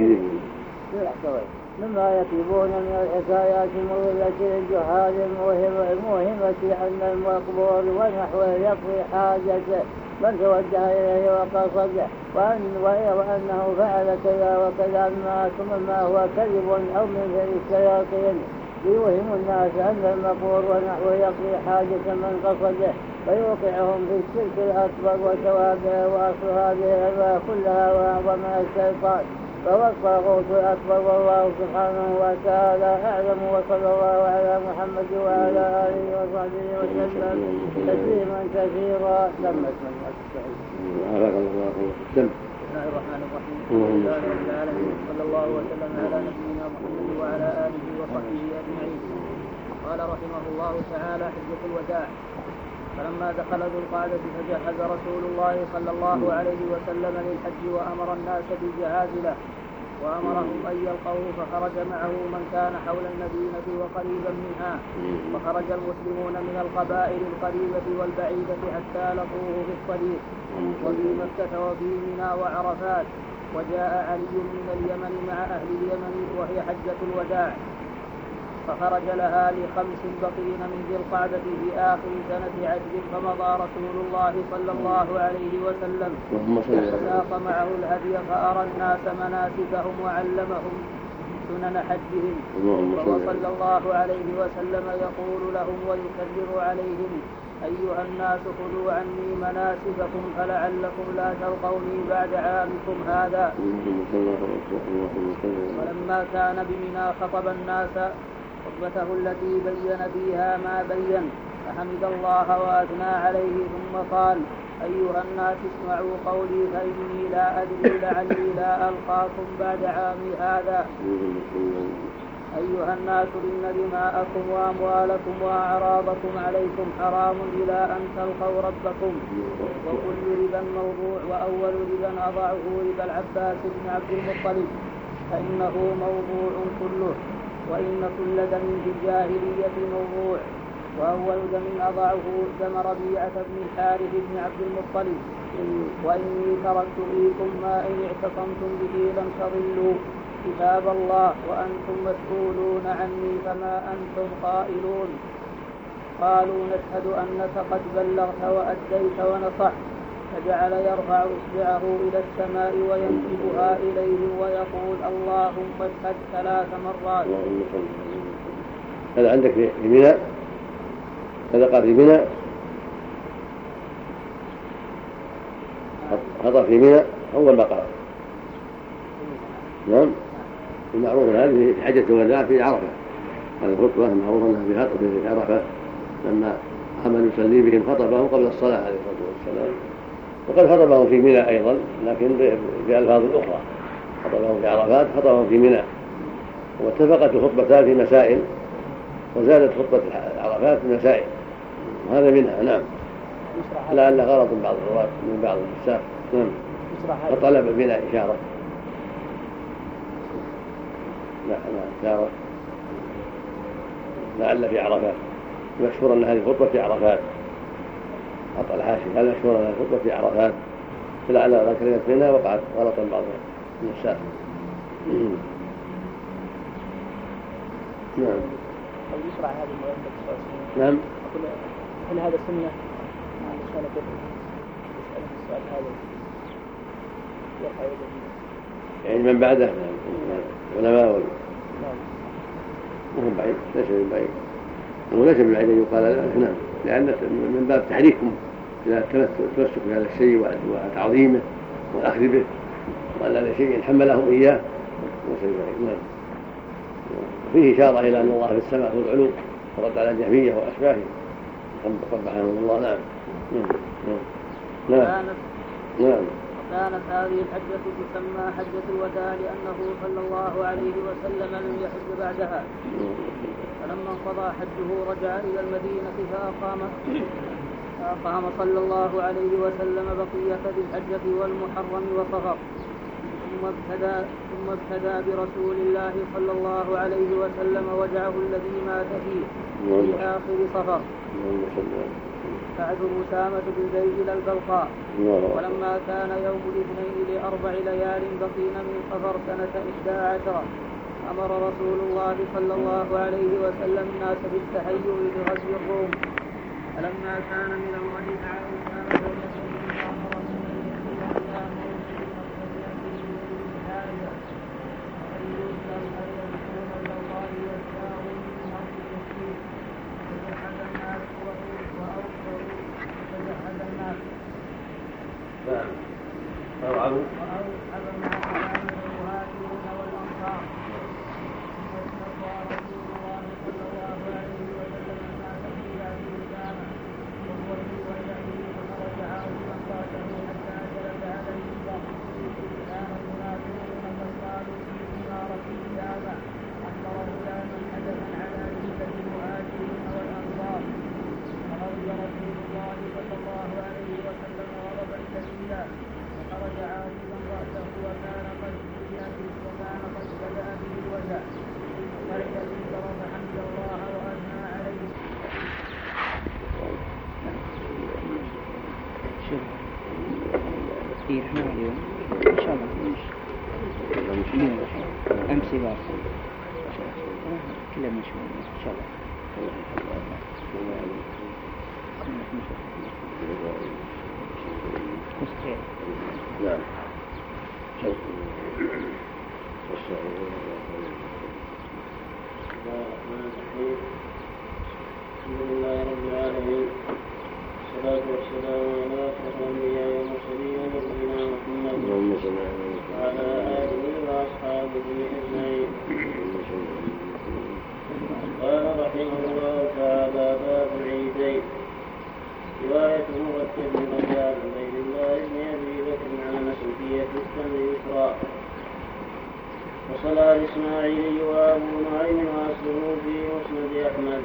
مما يكذبون من الحكايات المضلة للجهال الموهمة أن المقبول ونحوه يقضي حاجة من توجه إليه وقصده، وأن وأنه فعل كذا وكذا مما هو كذب أو من ذي الشياطين ليوهم الناس أن المقبول ونحوه يقضي حاجة من قصده فيوقعهم في الشرك الأكبر وتوابعه. وأصل هذه الأنواع كلها وأعظمها الشيطان فهو الطاغوت الأكبر. والله سبحانه وتعالى أعلم. وصلى الله على محمد وعلى آله وصحبه وسلم تسليما كثيرا. لما اسمع السعيد. بسم الله الرحمن الرحيم. الحمد لله رب العالمين، صلى الله وسلم على نبينا محمد وعلى آله وصحبه أجمعين. قال رحمه الله تعالى: حجة الوداع. فلما دخل ذو القعدة فجهز رسول الله صلى الله عليه وسلم للحج وأمر الناس بالجهاز له، وأمرهم أن يلقوه، فخرج معه من كان حول المدينة وقريبا منها، وخرج المسلمون من القبائل القريبة والبعيدة حتى لقوه في الطريق وفي مكة وفي منى وعرفات. وجاء علي من اليمن مع أهل اليمن وهي حجة الوداع، فخرج لها لخمس بقين من ذي القعدة في آخر سنة عجل. فمضى رسول الله صلى الله عليه وسلم وساق معه الهدي فأرى الناس مناسكهم وعلمهم سنن حجهم، وهو صلى الله عليه وسلم يقول لهم ويكرر عليهم: أيها الناس خذوا عني مناسككم فلعلكم لا تلقوني بعد عامكم هذا. ولما كان بمنى خطب الناس خطبته التي بين فيها ما بين، فحمد الله وأثنى عليه ثم قال: أيها الناس اسمعوا قولي فإني لا أدري لعلي لا ألقاكم بعد عامي هذا. أيها الناس إن دماءكم وأموالكم وأعراضكم عليكم حرام إلى أن تلقوا ربكم، وكل ربا موضوع، وأول ربا أضعه ربا العباس بن عبد المطلب، فإنه موضوع كله، وإن كل دم في الجاهلية موضوع، وأول دم أضعه دم ربيعة بن الحارث بن عبد المطلب. وإني تركت فيكم ما إن اعتصمتم به لم تضلوا، كتاب الله وأنتم مسؤولون عني فما أنتم قائلون. قالوا: نشهد أنك قد بلغت وأديت ونصحت. فجعل يرفع إصبعه إلى السماء وينسبها إليهم ويقول: اللهم اشهد ثلاث مرات. هذا عندك في منى، هذا قال في منى، خطأ في منى أول ما قال. نعم، المعروف هذه في حجة الوداع في عرفة، هذه الخطبة المعروفة أنها في خطبة في عرفة لما عمل يصلي بهم خطبهم قبل الصلاة عليه الصلاة والسلام، وقد خطبهم في منى أيضا لكن بألفاظ أخرى. خطبهم في عرفات، خطبهم في منى، واتفقت الخطبتان في مسائل، وزادت خطبة عرفات في مسائل، وهذا منها. نعم، لعل غلط من بعض الرواة من بعض الفساق. نعم، فطلب بنا إشارة. لا لا إشارة لعل في عرفات، مشهور أن هذه الخطبة في عرفات. أعطى الحاشي هذا مشهور أن هذه الخطبة في عرفات، فلعل كلمة منها وقعت غلطا بعض النساء. نعم. أو يشرع هذه المؤلفة. نعم. هل هذا سنة؟ عشان أقول يسأل السؤال هذا يرفع يده. يعني من بعده علماء وهم بعيد، ليس من بعيد، وليس من بعيد أن يقال لا. نعم، لأن من باب تحريكهم إلى التمسك بهذا الشيء وتعظيمه والأخذ به، وأن هذا شيء حملهم إياه ليس من بعيد. نعم. فيه إشارة إلى أن الله في السماء ذو العلو ورد على الجهمية وأشباههم قبحهم الله. نعم. نعم. نعم. نعم. كانت هذه الحجة تسمى حجة الوداع لأنه صلى الله عليه وسلم لم يحج بعدها، فلما انقضى حجه رجع إلى المدينة فأقام فأقام صلى الله عليه وسلم بقية ذي الحجة والمحرم وصفر، ثم ابتدى ثم ابتدى برسول الله صلى الله عليه وسلم وجعه الذي مات فيه في آخر صفر، فعدوا أسامة بن زيد إلى البلقاء. ولما كان يوم الاثنين لأربع ليال بقين من صفر سنة إحدى عشرة أمر رسول الله صلى الله عليه وسلم الناس بالتحيّ لغزو الروم. فلما كان من الغد دعا أسامة رسول الله وأوعوا وأوحب الناس عن المهاجرين والأنصار، واستطاع رسول الله صلى الله عليه وسلم الناس في هذه الساعة وهو في وجهه فخرج عاصما رأسه حتى جلس على المنبر. كان المنافقون قد قالوا في إمارته هذا أخبر فلانا حدثا على نسبة المهاجرين والأنصار، فغضب رسول الله صلى الله عليه وسلم غضبا شديدا خرج عاصما رأسه وكان قد وكان قد بدأ به الوجع، خرج المنبر فحمد الله وأثنى عليه. شوف في رحمة اليوم إن شاء الله أمسي بارسل كلها مشهور إن شاء الله. مستحيل. نعم. الحمد لله رب العالمين، والصلاة والسلام على أشرف الأنبياء والمرسلين نبينا محمد وعلى آله وأصحابه أجمعين. رحمه الله تعالى باب العيدين. رواية مرتب بن رجال عبيد الله بن أبي بكر عن مسعودية التمر يسرى وصلى الإسماعيلي وأبو نعيم وأسلموا في مسند أحمد.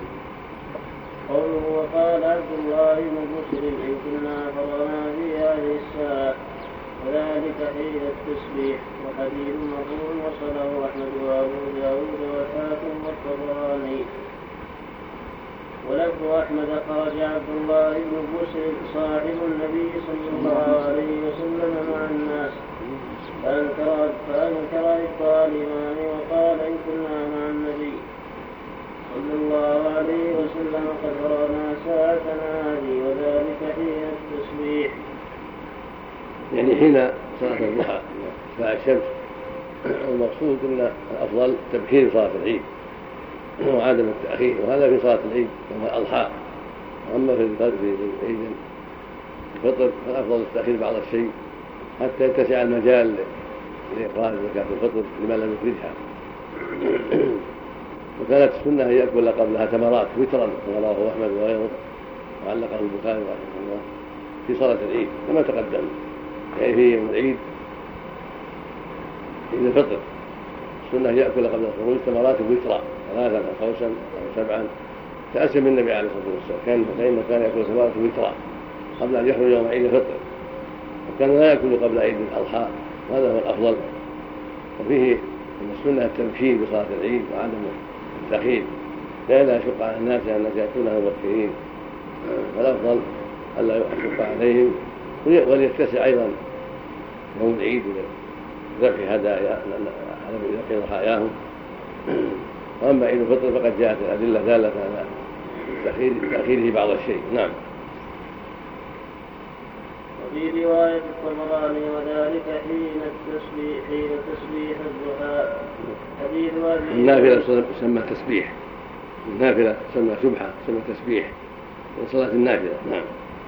قوله وقال عبد الله بن مسلم إن كنا فرغنا في هذه الساعة وذلك حين التسبيح. وحديث مرفوع وصله أحمد وأبو داود والحاكم والطبراني. ولفظ أحمد خرج عبد الله بن مسلم صاحب النبي صلى الله عليه وسلم مع الناس فأنكر فأنكر إبطال الإمام وقال إن كنا مع النبي صلى الله عليه وسلم قد فرغنا ساعتنا هذه وذلك حين التسبيح. يعني حين صلاة الضحى ارتفاع الشمس. المقصود أن الأفضل تبكير صلاة العيد وعدم التأخير، وهذا في صلاة العيد يوم الأضحى. وأما في عيد الفطر فالأفضل التأخير بعض الشيء حتى يتسع المجال لإخراج زكاة الفطر لمن لم يخرجها. وكانت السنة أن يأكل قبلها تمرات وترا كما رواه أحمد وغيره وعلقه البخاري رحمه الله في صلاة العيد كما تقدم. يعني في يوم العيد عيد الفطر السنة أن يأكل قبل الخروج تمرات وترا ثلاثا أو خمسا أو سبعا تأسى من النبي عليه الصلاة والسلام كان فإنه كان يأكل تمرات وترا قبل أن يخرج يوم عيد الفطر، وكان لا يأكل قبل عيد الأضحى وهذا هو الأفضل. وفيه من السنة التبكير بصلاة العيد وعدم التأخير لا يشق على الناس أن الناس يأتونها مبكرين، فالأفضل ألا يشق عليهم وليتسع أيضا يوم العيد لذبح هدايا ذبح ضحاياهم. وأما عيد الفطر فقد جاءت الأدلة دالة على تأخيره بعض الشيء. نعم. وفي رواية الطبراني وذلك حين التسبيح حين تسبيح الضحى. حديث النافلة تسمى تسبيح، النافلة تسمى سبحة تسمى تسبيح من صلاة النافلة. نعم.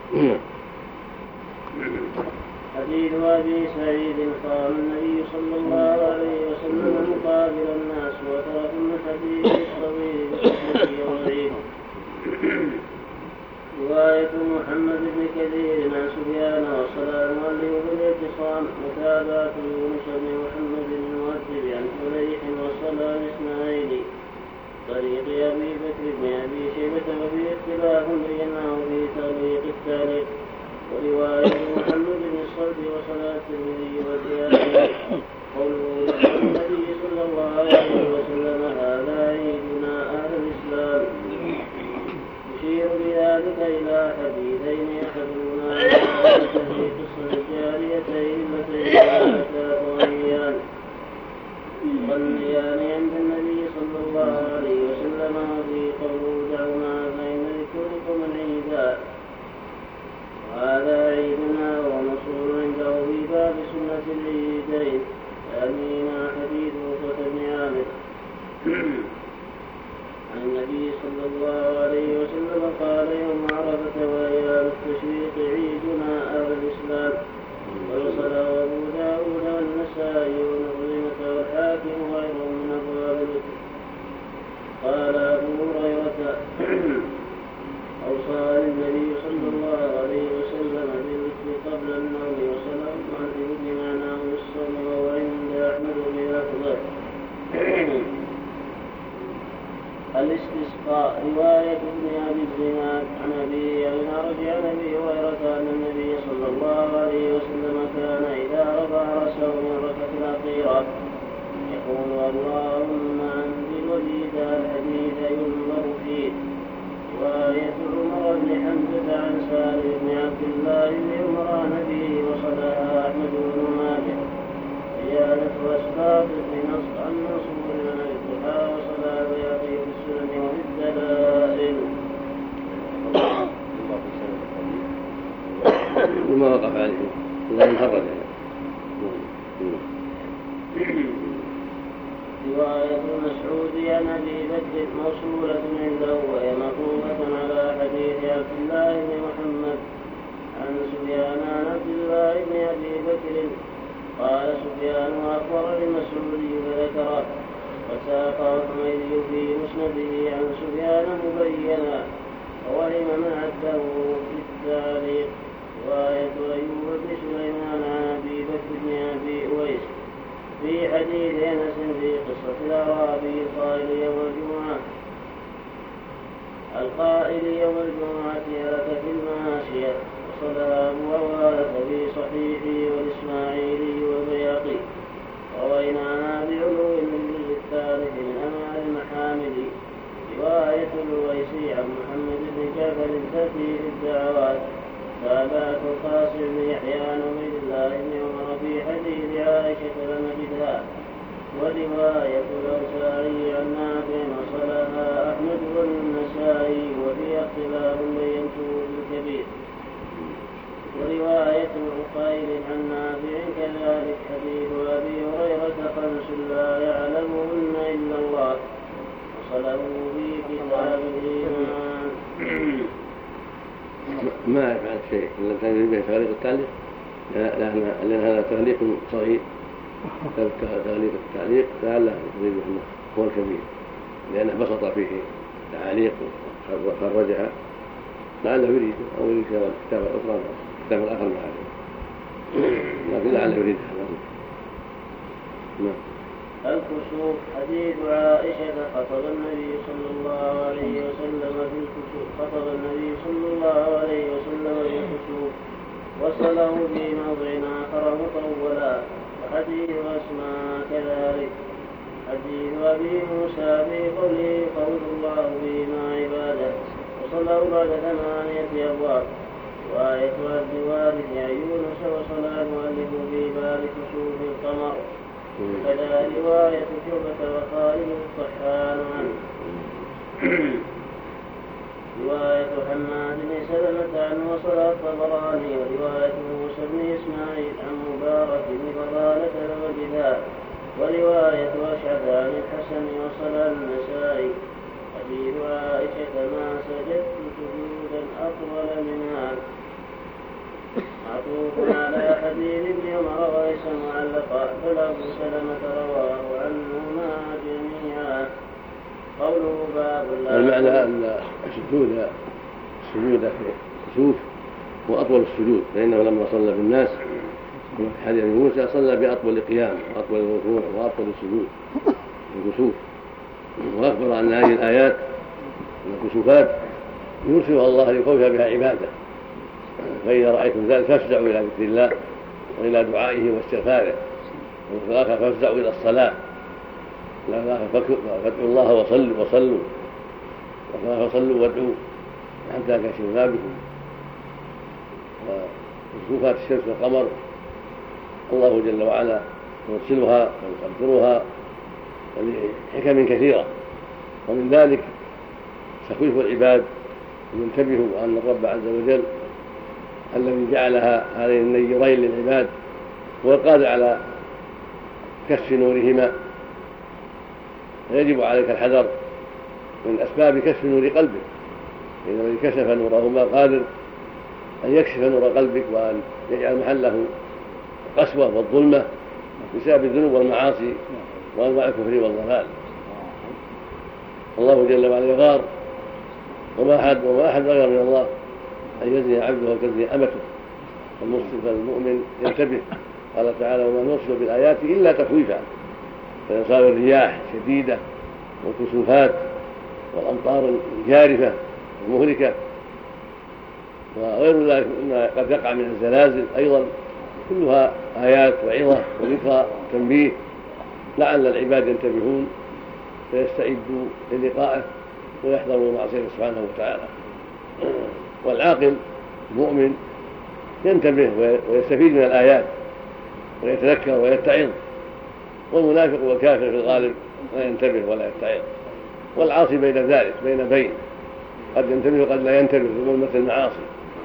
حديث أبي سعيد قال النبي صلى الله عليه وسلم مقابل الناس وترك من حديث الطويل بالصحبة والعيد. رواية محمد بن كثير عن سفيان وصلى المؤلف بالاعتصام وتابعة يونس بن محمد بن المؤدب عن فليح وصلى الإسماعيلي طريق أبي بكر بن أبي شيبة وفي اختلاف بينه في تغليق التاريخ. ورواية محمد بن الصلب وصلاة الترمذي والدياني قوله النبي صلى الله عليه وسلم هذا عيدنا أهل الإسلام. يشير بذلك إلى حديثين أحدهما في قصة الجاريتين اللتين كانتا تغنيان يصليان عند النبي صلى الله عليه وسلم وفي قوله دعونا فإن لكلكم العيدان وهذا عيدنا ومصور عنده في باب سنة العيدين. ثانيهما حديث عقبة بن عامر عن النبي صلى الله عليه وسلم قال يوم عرفة وأيام التشريق عيدنا أهل الإسلام. وصله أبو داود والنسائي وابن خزيمة والحاكم وغيرهم من أبواب الوتر. قال أبو هريرة أوصى النبي صلى الله عليه وسلم بالوتر قبل النوم وصلاه عن ابن معناه الصوم وهو عند أحمد بلفظه. الاستسقاء رواية ابن أبي الزناد عن أبي رجع عن أبي هريرة أن النبي صلى الله عليه وسلم كان إذا رفع رأسه من الركعة الأخيرة يقول اللهم أنزل وزيد الحديث ينظر فيه. رواية عمر بن حمزة عن سالم بن عبد الله بن عمر عن أبيه وصلها أحمد بن ماجه. زيادة أسباب بنص عن منصور عن الضحى وصلاة بياضي في السنن وفي الدلائل. وما وقف عليه الله انفرد. رواية مسعود عن أبي بكر موصولة عنده وهي مقومة على حديث عبد الله بن محمد عن سفيان عن عبد الله بن أبي بكر قال سفيان وأخبر لمسعود فذكره وساقه الحميدي في مسنده عن سفيان مبينا ووهم من عده في التاريخ رواية أيوب بن سليمان عن أبي بكر بن أبي أويس في حديث أنس في قصة الأعرابي القائل يوم الجمعة القائل يوم الجمعة هلكت الماشية وصلها أبو عوانة في صحيحه والإسماعيلي والبياقي رويناها بعلو من الثالث من أمال المحامد رواية الويسي عن محمد بن جعفر تأتي في الدعوات تابعت القاسم بن يحيى عن عبيد الله بن عمر في حديث عائشة لم نجدها ورواية الأوزاعي عن نافع وصلها أحمد والنسائي وفي اختلاف بينته في الكبير ورواية عقيل عن نافع كذلك حديث أبي هريرة خمس لا يعلمهن إلا الله وصله في كتاب الإيمان. ما يفعل شيء إلا كان يريد به تعليق التعليق لأن هذا تعليق صغير تعليق التعليق لعله يريد أنه هو الكبير لأنه بسط فيه تعاليق وخرجها لعله يريد أو يريد كتاب الأخرى كتاب الآخر ما عليه لكن لعله يريد هذا. الكسوف حديث عائشة خطب النبي صلى الله عليه وسلم في الكسوف خطب النبي صلى الله عليه وسلم في الكسوف وصله في موضع آخر مطولا وحديث أسماء كذلك. حديث أبي موسى في قوله قول الله بما عباده وصله بعد ثمانية أبواب. وآية عبد الوارث يا يونس وصلى المؤلف في باب كسوف القمر كذا رواية شعبة وخالد الطحان عنه. رواية حماد بن سلمة عنه وصلى الطبراني ورواية موسى بن إسماعيل عن مبارك بن فضالة وجدها ورواية أشعث عن الحسن وصلى النسائي. حديث عائشة ما سجدت سجودا أطول منها معطوف على حديث ابن عمر وليس معلقا بل أبو سلمة رواه عنهما جميعا. قوله باب المعنى أن السجود السجود في الكسوف هو أطول السجود فإنه لما صلى بالناس في حديث موسى صلى بأطول قيام وأطول الركوع وأطول السجود في الكسوف. وأخبر أن هذه الآيات من الكسوفات يرسلها الله ليخوف بها عباده فإذا رأيتم ذلك فافزعوا إلى ذكر الله وإلى دعائه واستغفاره وفي الآخر فافزعوا إلى الصلاة فادعوا الله وصلوا وصلوا فصلوا وادعوا حتى كشف ما بكم. وكسوفات الشمس والقمر الله جل وعلا يرسلها ويقدرها لحكم كثيرة ومن ذلك تخويف العباد ينتبهوا أن الرب عز وجل الذي جعلها هذين النيرين للعباد هو القادر على كشف نورهما فيجب عليك الحذر من أسباب كشف نور قلبك إن الذي كشف نورهما قادر أن يكشف نور قلبك وأن يجعل محله القسوة والظلمة بسبب الذنوب والمعاصي وأنواع الكفر والضلال. الله جل وعلا يغار وما أحد وما أحد غير من الله أن يزني عبده وتزني أمته. المسلم المؤمن ينتبه قال تعالى وما نرسل بالآيات إلا تخويفا فيصاب الرياح شديدة والكسوفات والأمطار الجارفة المهلكة وغير ذلك قد يقع من الزلازل أيضا كلها آيات وعظة وذكرى تنبيه لعل العباد ينتبهون فيستعدوا للقائه ويحذروا معصيته سبحانه وتعالى. والعاقل المؤمن ينتبه ويستفيد من الآيات ويتذكر ويتعظ والمنافق والكافر في الغالب لا ينتبه ولا يتعظ والعاصي بين ذلك بين بين قد ينتبه وقد لا ينتبه في ظلمة المعاصي.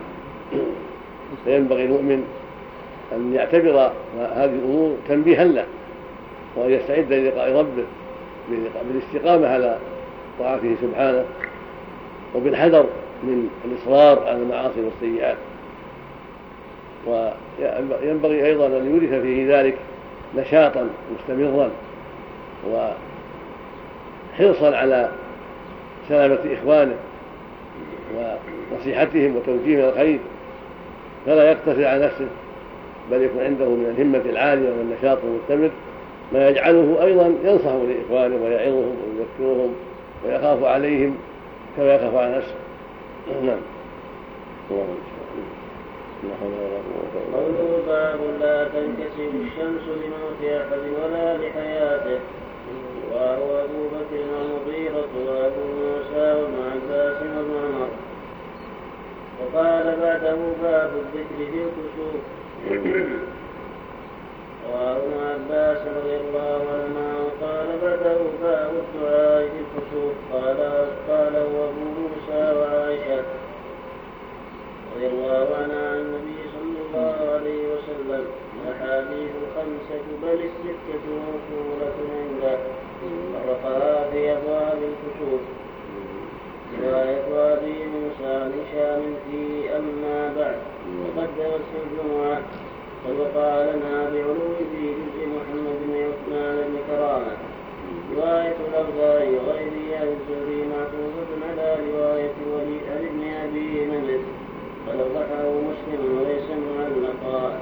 فينبغي المؤمن أن يعتبر هذه الأمور تنبيها له وأن يستعد للقاء ربه بالاستقامة على طاعته سبحانه وبالحذر من الإصرار على المعاصي والسيئات. وينبغي أيضا أن يورث فيه ذلك نشاطا مستمرا حرصا على سلامة إخوانه ونصيحتهم وتوجيههم الخير، فلا يقتصر على نفسه، بل يكون عنده من الهمة العالية والنشاط المستمر ما يجعله أيضا ينصح لإخوانه ويعظهم ويذكرهم ويخاف عليهم كما يخاف على نفسه. نعم. قوله باب لا تنكسر الشمس لموت أحد ولا لحياته. وهو أبو بكر والمغيرة وأبو موسى وابن عباس وابن عمر. وقال بعده باب الذكر في الكسوف. وابن عباس رضي الله عنهما وقال بعده باب الدعاء في الكسوف. قال قال أبو موسى وعائشة رضي الله عنها عن النبي صلى الله عليه وسلم. الأحاديث الخمسة بل الستة موصولة عنده، فرقها في أبواب الكسوف. رواية أبي موسى عن هشام في أما بعد وقد درس الجمعة قد وقع لنا بعلو في جزء محمد بن عثمان بن كرامة. رواية الأوزاعي وغيره عن الزهري معطوفة على رواية وليد بن أبي نمر قد أوضحه مسلم وليس معلقا.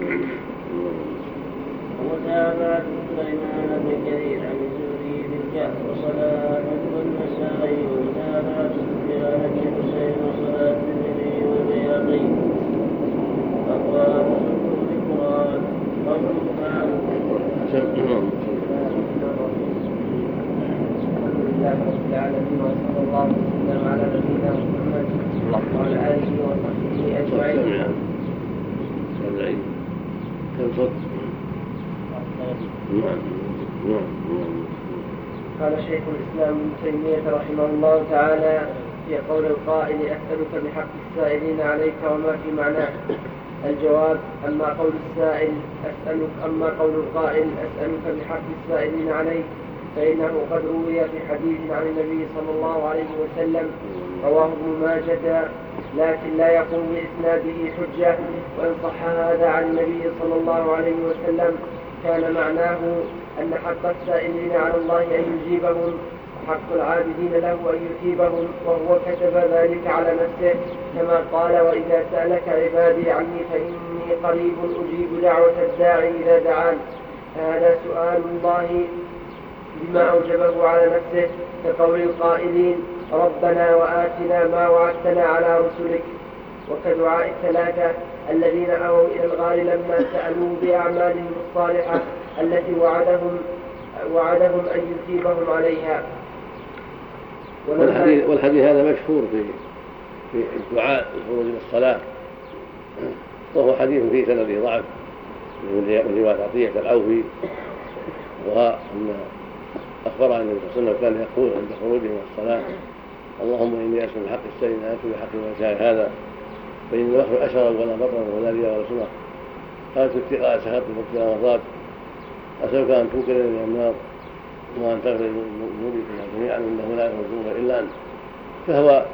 ومتابعة سليمان بن كثير عن الزهري بالجهر وصلاة والنسائي ومتابعة سفيان بن حسين وصلاة الترمذي والبيهقي. أبواب نزول القرآن. قوله تعالى الحمد لله رب العالمين وصلى الله وسلم على نبينا محمد وعلى آله وصحبه أجمعين. قال شيخ الإسلام ابن تيمية رحمه الله تعالى في قول القائل أسألك بحق السائلين عليك وما في معناه. الجواب: أما قول السائل أسألك أما قول القائل أسألك بحق السائلين عليك فإنه قد روي في حديث عن النبي صلى الله عليه وسلم رواه ابن ماجه لكن لا يقوم بإسناده حجة، وإن صح هذا عن النبي صلى الله عليه وسلم كان معناه أن حق السائلين على الله أن يجيبهم وحق العابدين له أن يثيبهم، وهو كتب ذلك على نفسه كما قال: وإذا سألك عبادي عني فإني قريب أجيب دعوة الداعي إذا دعان. هذا سؤال الله بما أوجبه على نفسه كقول القائلين: ربنا وآتنا ما وعدتنا على رسلك، وكدعاء الثلاثة الذين أووا إلى الغار لما سألوا بأعمالهم الصالحة التي وعدهم وعدهم أن يثيبهم عليها. والحديث, والحديث هذا مشهور في في الدعاء الخروج من الصلاة، وهو حديث فيه سنده ضعف من رواية عطية العوفي، وأن أخبر أن النبي صلى الله عليه وسلم كان يقول عند خروجه من الصلاة: اللهم إني أسأل بحق السائل أن أتوا بحق وجهه هذا فإن لا يخرج أشرا ولا برا ولا رياء ولا سمع، قالت اتقاء سخط وابتغاء مرضات، أسألك أن توقظني من النار وأن تغفر ذنوبي جميعا إنه لا يغفر الذنوب إلا أنت. فهو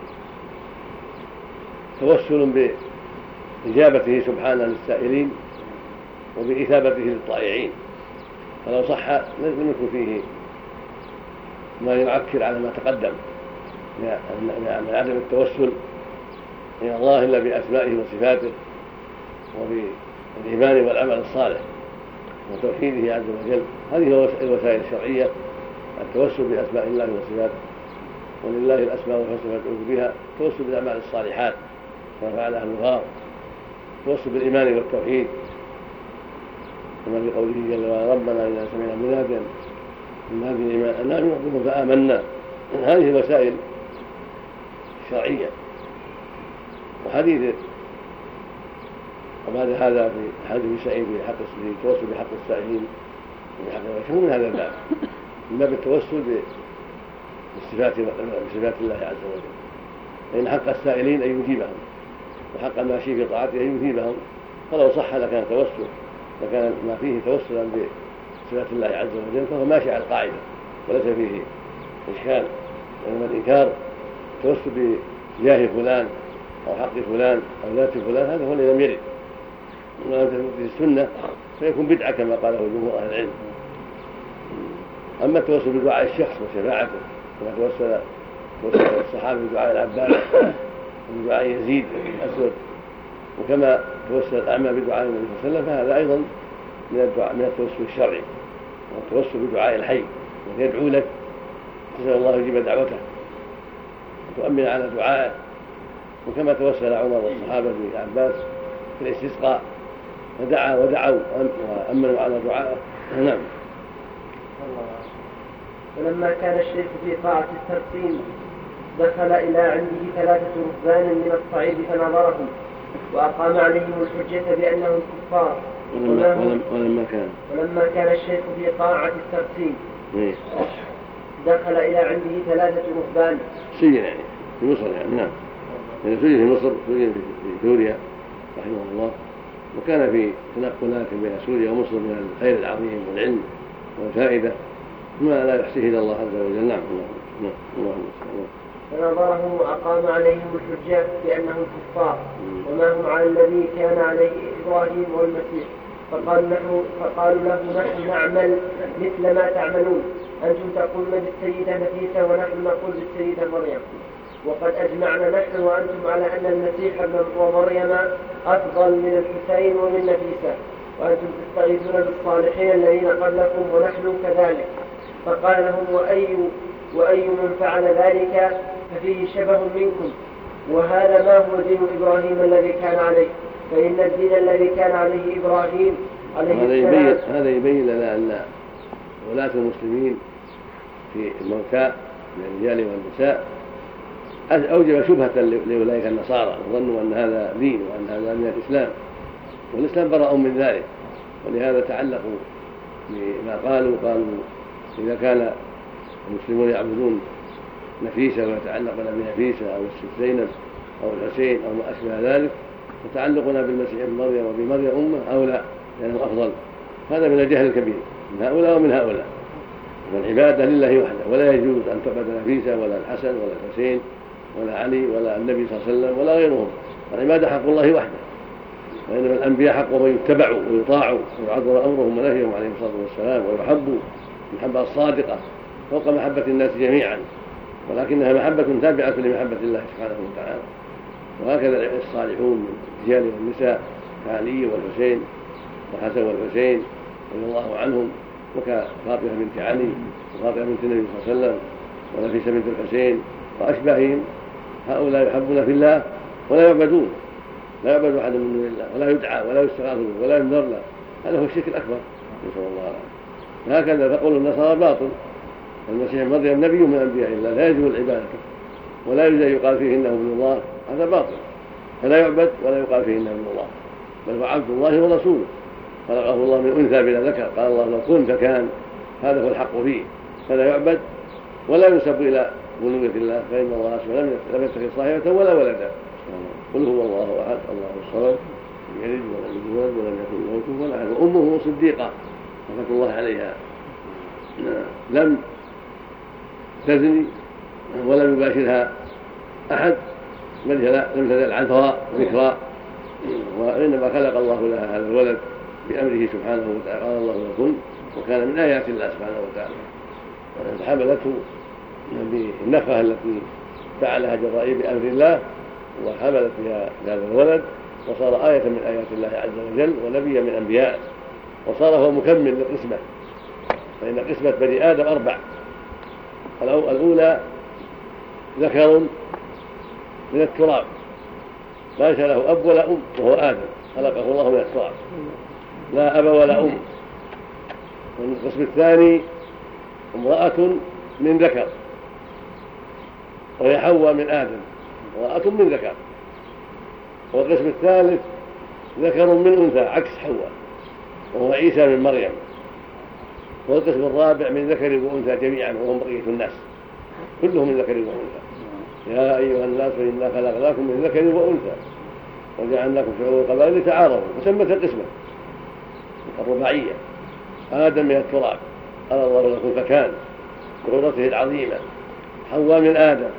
توسل بإجابته سبحانه للسائلين وبإثابته للطائعين، فلو صح لم يكن فيه ما يعكر على ما تقدم من عدم التوسل إلى الله إلا بأسمائه وصفاته وبالإيمان والعمل الصالح وتوحيده عز وجل. هذه الوسائل الشرعية: التوسل بأسماء الله وصفاته، ولله الأسماء الحسنى فادعوه بها. التوسل بالأعمال الصالحات كما فعل أهل الغار، التوسل بالإيمان والتوحيد كما في قوله جل وعلا: ربنا إذا سمعنا مناديا من هذه الإيمان أن نؤمن ربكم فآمنا. هذه الوسائل الشرعية. وحديث وبعد هذا في حديث سعيد بحق التوسل بحق السائلين وبحق الرسول من هذا الباب، من باب التوسل بصفات بصفات الله عز وجل، فإن حق السائلين أن يجيبهم وحق الماشي في طاعته أن يثيبهم. فلو صح لكان توسل لكان ما فيه توسلا بصفات الله عز وجل فهو ماشي على القاعدة وليس فيه إشكال. وإنما الإنكار توسل بجاه فلان أو حق فلان أو ذات فلان هذا هو الذي لم يرد، وما لم تثبت السنة فيكون بدعة كما قاله جمهور أهل العلم. أما التوسل بدعاء الشخص وشفاعته كما توسل توسل الصحابة بدعاء العباس وبدعاء يزيد الأسود، وكما توسل الأعمى بدعاء النبي صلى الله عليه وسلم، فهذا أيضا من الدعاء من التوسل الشرعي، والتوسل بدعاء الحي ويدعو لك تسأل الله يجيب دعوته وتؤمن على دعائه، وكما توسل عمر والصحابة بالعباس في الاستسقاء فدعا ودعوا وأمنوا على دعائه. نعم. ولما كان الشيخ في قاعة الترسيم دخل إلى عنده ثلاثة رهبان من الصعيد فنظرهم وأقام عليهم الحجة بأنهم كفار. ولما, ولما, ولما كان ولما كان الشيخ في قاعة الترسيم دخل إلى عنده ثلاثة رهبان سجن يعني في مصر يعني. نعم. يعني سجن في مصر، سجن في سوريا رحمه الله، وكان في تنقلات بين سوريا ومصر من الخير العظيم والعلم والفائدة ما لا يحصيه إلا الله عز وجل. نعم. نعم. اللهم صل. فنظرهم وأقام عليهم الحجة بأنهم كفار وما هم على الذي كان عليه إبراهيم والمسيح، فقال نحن فقالوا له نحن نعمل مثل ما تعملون، أنتم تقولون بالسيدة نفيسة ونحن نقول بالسيدة مريم، وقد أجمعنا نحن وأنتم على أن المسيح ومريم أفضل من الحسين ومن نفيسة، وأنتم تستغيثون بالصالحين الذين قبلكم ونحن كذلك. فقال لهم وأي, وأي من فعل ذلك ففيه شبه منكم، وهذا ما هو دين إبراهيم الذي كان عليه، فإن الدين الذي كان عليه إبراهيم عليه السلام. هذا يبين لنا أن ولاة المسلمين في الموتى من الرجال والنساء أوجب شبهة لأولئك النصارى، وظنوا أن هذا دين وأن هذا من الإسلام، والإسلام برأ من ذلك، ولهذا تعلقوا بما قالوا قالوا إذا كان المسلمون يعبدون نفيسة ويتعلقون بنفيسة أو الست زينب أو الحسين أو ما أشبه ذلك، فتعلقنا بالمسيح ابن مريم وبمريم أمه أولى لأنه أفضل. هذا من الجهل الكبير من هؤلاء ومن هؤلاء. والعبادة لله وحده، ولا يجوز أن تعبد نفيسة ولا الحسن ولا الحسين ولا علي ولا النبي صلى الله عليه وسلم ولا غيرهم. العبادة حق الله وحده، وإنما الأنبياء حق من يتبعوا ويطاعوا ويعظم أمرهم ونهيهم عليه الصلاة والسلام ويحبوا المحبة الصادقة فوق محبة الناس جميعا، ولكنها محبة تابعة لمحبة الله سبحانه وتعالى. وهكذا الصالحون من الرجال والنساء كعلي والحسين والحسن والحسين رضي الله عنهم، وكفاطمة بنت علي وفاطمة بنت النبي صلى الله عليه وسلم ونفيسة بنت الحسين وأشباههم، هؤلاء يحبون في الله ولا يعبدون، لا يعبد أحد من دون الله ولا يدعى ولا يستغاث به ولا ينذر له، هذا هو الشرك الأكبر نسأل الله العافية. هكذا تقول النصارى باطل، المسيح مريم نبي من أنبياء الله لا يجوز العبادة ولا يجوز أن يقال فيه إنه ابن الله، هذا باطل، فلا يعبد ولا يقال فيه إنه ابن الله، بل هو عبد الله ورسوله، خلقه الله من أنثى بلا ذكر، قال الله لو كن فكان، هذا هو الحق فيه، فلا يعبد ولا ينسب إلى بنوة الله، فإن الله سبحانه لم يتخذ صاحبة ولا ولدا. قل هو الله أحد الله الصمد لم يلد ولم يولد ولم يكن له كفوا أحد. وأمه صديقة رحمة الله عليها لم تزني ولم يباشرها أحد، بل لم تزل عنفراء ذكرى، وإنما خلق الله لها هذا الولد بأمره سبحانه وتعالى، قال الله له كن، وكان من آيات الله سبحانه وتعالى. حملته بالنفخة التي فعلها جبرائيل بأمر الله، وحملت بها هذا الولد، وصار آية من آيات الله عز وجل ونبيا من أنبيائه، وصار هو مكمل للقسمة، فإن قسمة بني آدم أربع: الأولى ذكر من التراب ليس له أب ولا أم وهو آدم، خلقه الله من التراب لا أب ولا أم. والقسم الثاني امرأة من ذكر وهي حواء من آدم، امرأة من ذكر. والقسم الثالث ذكر من أنثى عكس حواء وهو عيسى من مريم. والقسم الرابع من ذكر وأنثى جميعا وهم بقية الناس كلهم من ذكر وأنثى. يا أيها الناس إنا خلقناكم من ذكر وأنثى وجعلناكم شعوبا وقبائل لتعارفوا، وسمت القسمة الرباعية. آدم من التراب قال الله لكم فكان بقدرته العظيمة، حواء من آدم.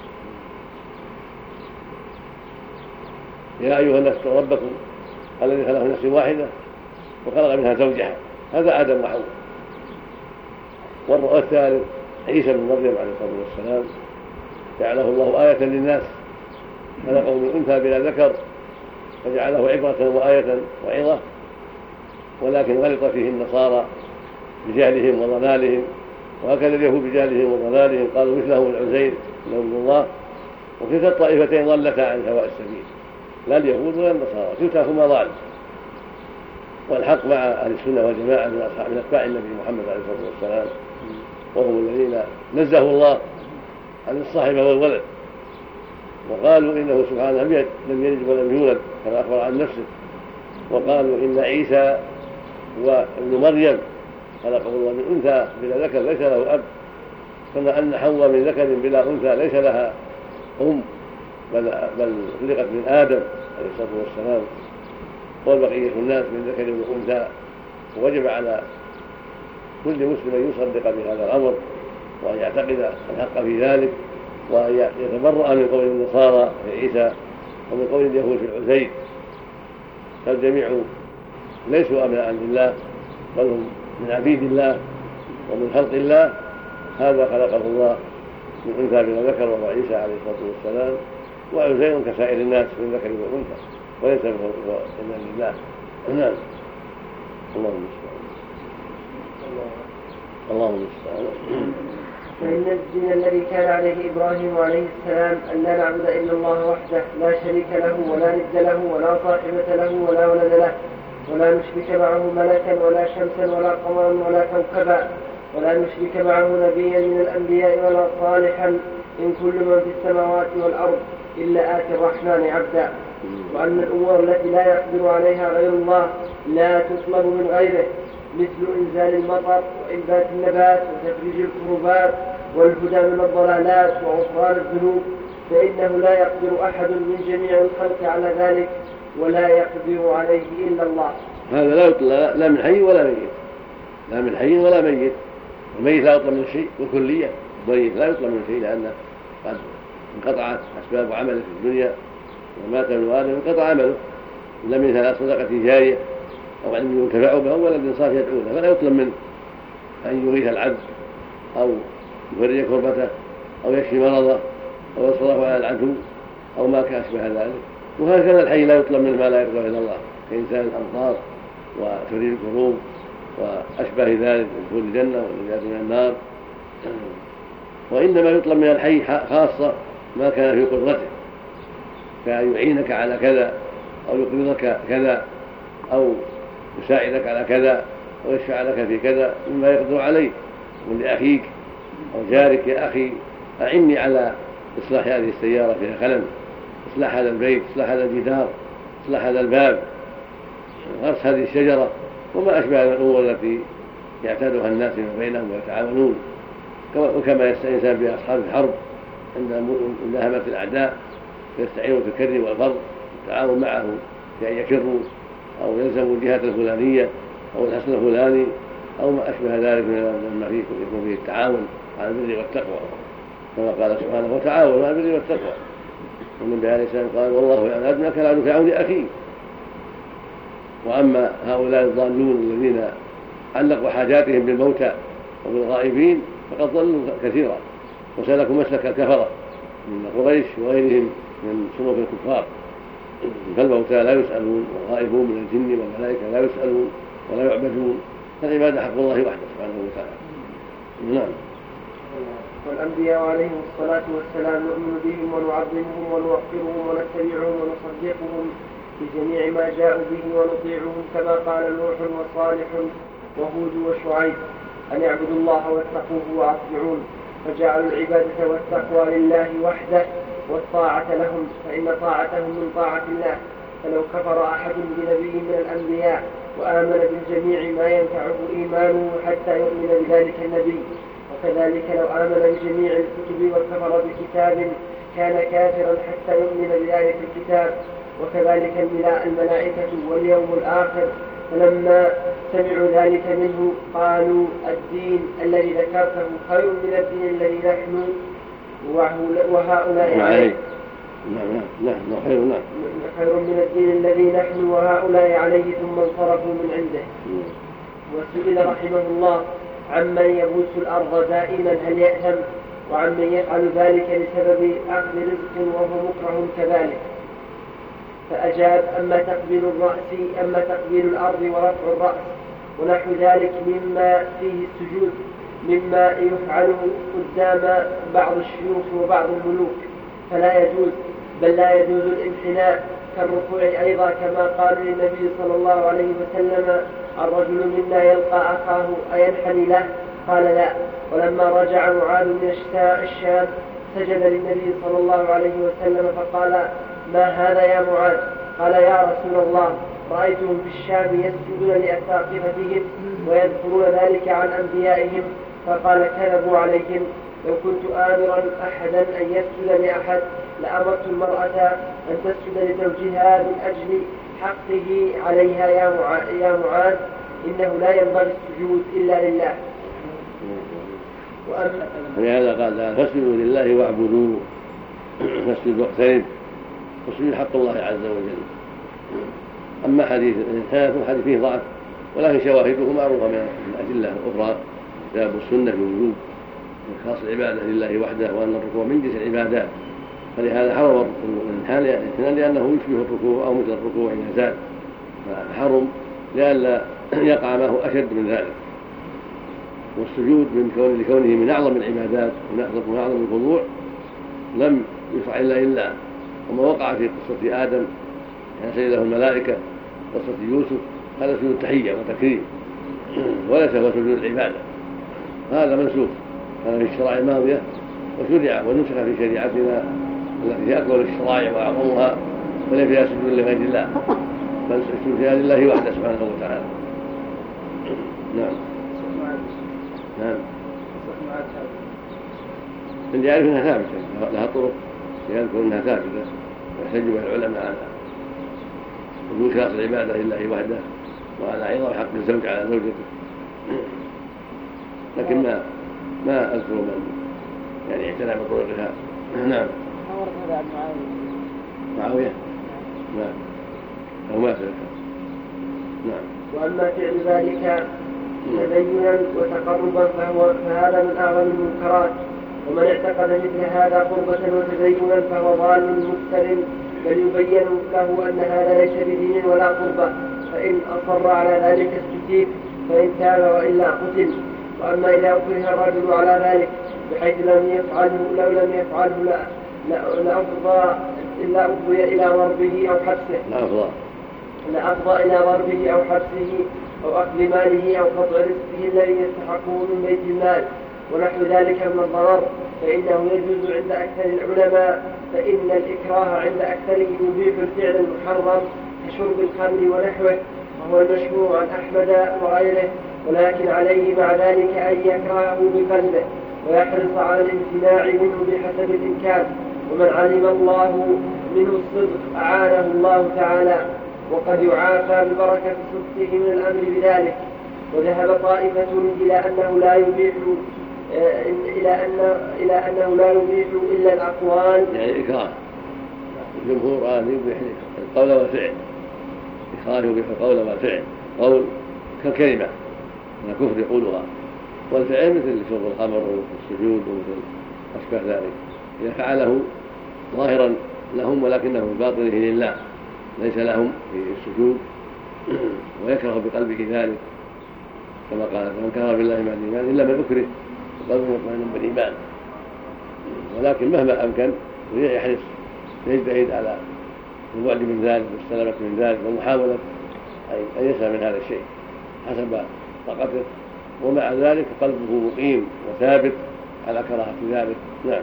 يا أيها الناس اتقوا ربكم الذي خلق من نفس واحدة وخلق منها زوجها، هذا آدم وحواء. والثالث عيسى بن مريم عليه الصلاة والسلام جعله الله آية للناس، خلقه من أنثى بلا ذكر فجعله عبرة وآية وعظة، ولكن غلط فيه النصارى بجهلهم وضلالهم، وهكذا اليهود بجهلهم وضلالهم قالوا مثله العزير انه ابن الله. وكلتا الطائفتين ضلتا عن سواء السبيل، لا اليهود ولا النصارى، كلتاهما ضال. والحق مع اهل السنه والجماعه من اصحاب من اتباع النبي محمد عليه الصلاه والسلام، وهم الذين نزهوا الله عن الصاحب والولد، وقالوا انه سبحانه لم يلد ولم يولد كما اخبر عن نفسه، وقالوا ان عيسى وابن مريم خلقه الله من انثى بلا ذكر ليس له اب، كما ان حواء من ذكر بلا انثى ليس لها ام، بل بل خلقت من ادم عليه الصلاه والسلام، والبقيه الناس من ذكر وانثى. ووجب على كل مسلم ان يصدق بهذا الامر وان يعتقد الحق في ذلك، وان يتبرأ من قول النصارى في عيسى ومن قول اليهود في العزير، فالجميع ليسوا ابناء لله بل هم من عبيد الله ومن خلق الله. هذا خلقه الله من انثى بلا ذكر وهو عيسى عليه الصلاه والسلام، وعزير كسائر الناس من ذكر وانثى وليس الا لله. نعم. اللهم المستعان. اللهم المستعان. فإن الدين الذي كان عليه إبراهيم عليه السلام أن لا نعبد إلا الله وحده لا شريك له ولا ند له ولا صاحبة له ولا ولد له، ولا نشرك معه ملكا ولا شمسا ولا قمرا ولا كوكبا، ولا نشرك معه نبيا من الأنبياء ولا صالحا، إن كل من في السماوات والأرض إلا آتي الرحمن عبدا. وأن الأمور التي لا يقدر عليها غير الله لا تطلب من غيره، مثل إنزال المطر وإنبات النبات وتفريج الكربات والهدى من الضلالات وغفران الذنوب، فإنه لا يقدر أحد من جميع الخلق على ذلك، ولا يقدر عليه إلا الله. هذا لا يطلب لا من حي ولا ميت، لا من حي ولا ميت. الميت لا يطلب من شيء بالكلية، الميت لا يطلب من شيء لأنه قد انقطعت أسباب عمله في الدنيا ومات من آدم انقطع عمله، إلا من ثلاث صدقة جارية أو علم ينتفع به أو ولد صالح يدعو له، فلا يطلب منه أن يغيث العبد أو يفرج كربته أو يكشف مرضه أو يصرف على العدو أو ما كأشبه ذلك. وهكذا الحي لا يطلب منه ما لا يقدر إلا الله، كإنسان الأمطار وتفريج الكروب وأشبه ذلك من دخول الجنة والنجاة من النار. وإنما يطلب من الحي خاصة ما كان في قدرته، كأن يعينك على كذا أو يقرضك كذا أو يساعدك على كذا أو يشفع لك في كذا مما يقدر عليه. من لأخيك أو جارك يا أخي أعني على إصلاح هذه السيارة فيها خلل، إصلاح هذا البيت، إصلاح هذا الجدار، إصلاح هذا الباب، غرس هذه الشجرة، وما أشبه الأمور التي يعتادها الناس فيما بينهم ويتعاونون. وكما يستعين بأصحاب الحرب عند مداهمة الأعداء يستعينوا في الكر والفر والتعاون معه في أن يكروا أو يلزموا الجهة الفلانية أو الحصن الفلاني أو ما أشبه ذلك مما يكون فيه التعاون على البر والتقوى، كما قال سبحانه وتعاونوا على البر والتقوى. والنبي عليه السلام قال والله يعني أدناك العون في عون أخيه. وأما هؤلاء الضالون الذين علقوا حاجاتهم بالموتى وبالغائبين فقد ضلوا كثيرا وسلكوا مسلك الكفرة من قريش وغيرهم من صنوف الكفار، فالموتى لا يسألون والغائبون من الجن والملائكة لا يسألون ولا يعبدون، فالعبادة حق الله وحده سبحانه وتعالى. نعم. والأنبياء عليهم الصلاة والسلام نؤمن بهم ونعظمهم ونوقرهم ونتبعهم ونصدقهم بجميع ما جاءوا به ونطيعهم، كما قال نوح وصالح وهود وشعيب أن يعبدوا الله واتقوه وأطيعون، فجعلوا العبادة والتقوى لله وحده والطاعة لهم، فإن طاعتهم من طاعة الله. فلو كفر أحد بنبي من الأنبياء وآمن بالجميع ما ينفعه إيمانه حتى يؤمن بذلك النبي، وكذلك لو آمن بجميع الكتب وكفر بكتاب كان كافرا حتى يؤمن بذلك الكتاب. وكذلك الملائكة واليوم الآخر، فلما سمعوا ذلك منه قالوا الدين الذي ذكرته خير من الدين الذي نحن وهؤلاء عليه خير من الدين الذي نحن وهؤلاء عليه، ثم انصرفوا من عنده. وسئل رحمه الله عمن يبوس الأرض دائما هل يأثم وعمن يفعل ذلك لسبب أخذ رزق وهو مكره كذلك. فأجاب أما تقبيل الرأس أما تقبيل الأرض ورفع الرأس ونحو ذلك مما فيه السجود مما يفعل قدام بعض الشيوخ وبعض الملوك فلا يجوز، بل لا يجوز الانحناء كالركوع أيضا، كما قال للنبي صلى الله عليه وسلم الرجل منا يلقى أخاه أينحني له؟ قال لا. ولما رجع معاذ من الشام سجد للنبي صلى الله عليه وسلم فقال ما هذا يا معاذ؟ قال يا رسول الله رأيتهم في الشام يسجدون لأساقفتهم ويذكرون ذلك عن أنبيائهم. فقال كذبوا عليهم، لو كنت آمرا أحدا أن يسجد لأحد لأمرت المرأة أن تسجد لزوجها من أجل حقه عليها يا معاذ، إنه لا ينبغي السجود إلا لله. ولهذا قال فاسجدوا لله واعبدوه، فاسجد واقترب، فاسجد حق الله عز وجل. أما حديث الإنسان فالحديث فيه ضعف، ولكن شواهده معروفة من الأدلة الأخرى كتاب السنة في وجوب خاص العبادة لله وحده وأن الركوع من جنس العبادات، فلهذا حرم الانحناء لأنه يشبه الركوع أو مثل الركوع إذا زاد، فحرم لئلا يقع ما هو أشد من ذلك. والسجود من كون لكونه من أعظم العبادات ومن أعظم الخضوع لم يشرع إلا إلا وما وقع في قصة آدم يعني سجده الملائكة، قصة يوسف هذا سجود التحية وتكريم وليس هو سجود العبادة، هذا منسوخ كان في الشرائع الماضية وشرع ونسخ في شريعتنا التي هي أكبر الشرائع وأعظمها وليس فيها سجود لغير الله بل سجود فيها لله وحده سبحانه وتعالى. نعم نعم اللي يعرف انها ثابته لها طرق يذكر انها ثابته ويحتج بها العلماء على وجود خاص العباده لله وحده وعلى ايضا حق الزوج على زوجته، لكن ما ما اذكر من يعني اعتنى بطرقها. نعم معاويه نعم او ما سلك. نعم. واما فعل ذلك تدينا وتقربا فهو فهذا من اعظم المنكرات، ومن اعتقد مثل هذا قربة وتدينا فهو ضال مفتر، بل يبين له ان هذا ليس بدين ولا قربة، فان اصر على ذلك استتيب فان تاب والا قتل. واما اذا اكره الرجل على ذلك بحيث لم يفعله لو لم يفعله لا لافضى الا افضي الى ضربه او حبسه لافضى لافضى الى ضربه او حبسه أو أخذ ماله أو قطع رزقه الذي يستحقه من بيت المال ونحو ذلك من الضرر، فإنه يجوز عند أكثر العلماء، فإن الإكراه عند أكثرهم يبيح الفعل المحرم كشرب الخمر ونحوه، وهو المشهور عن أحمد وغيره، ولكن عليه مع ذلك أن يكرهه بقلبه ويحرص على الامتناع منه بحسب الإمكان. ومن علم الله منه الصدق أعانه الله تعالى، وقد يعافى ببركة صدقه من الأمر بذلك. وذهب طائفة إلى أنه لا يبيح إلى أن إلى أنه لا يبيح إلا الأقوال، يعني إكراه الجمهور قال يبيح القول والفعل، إكراه يبيح القول والفعل، قول كالكلمة من الكفر يقولها، والفعل مثل شرب الخمر والسجود ومثل أشبه ذلك إذا فعله ظاهرا لهم ولكنه باطنه لله ليس لهم في السجود ويكره بقلبه ذلك، كما قال من كفر بالله مع الإيمان إلا من أكره وقلبه مطمئن بالإيمان. ولكن مهما أمكن يحرص يجتهد على البعد من ذلك والسلامة من ذلك والمحاولة أن يسلم من هذا الشيء حسب طاقته، ومع ذلك قلبه مقيم وثابت على كراهة ذلك. نعم.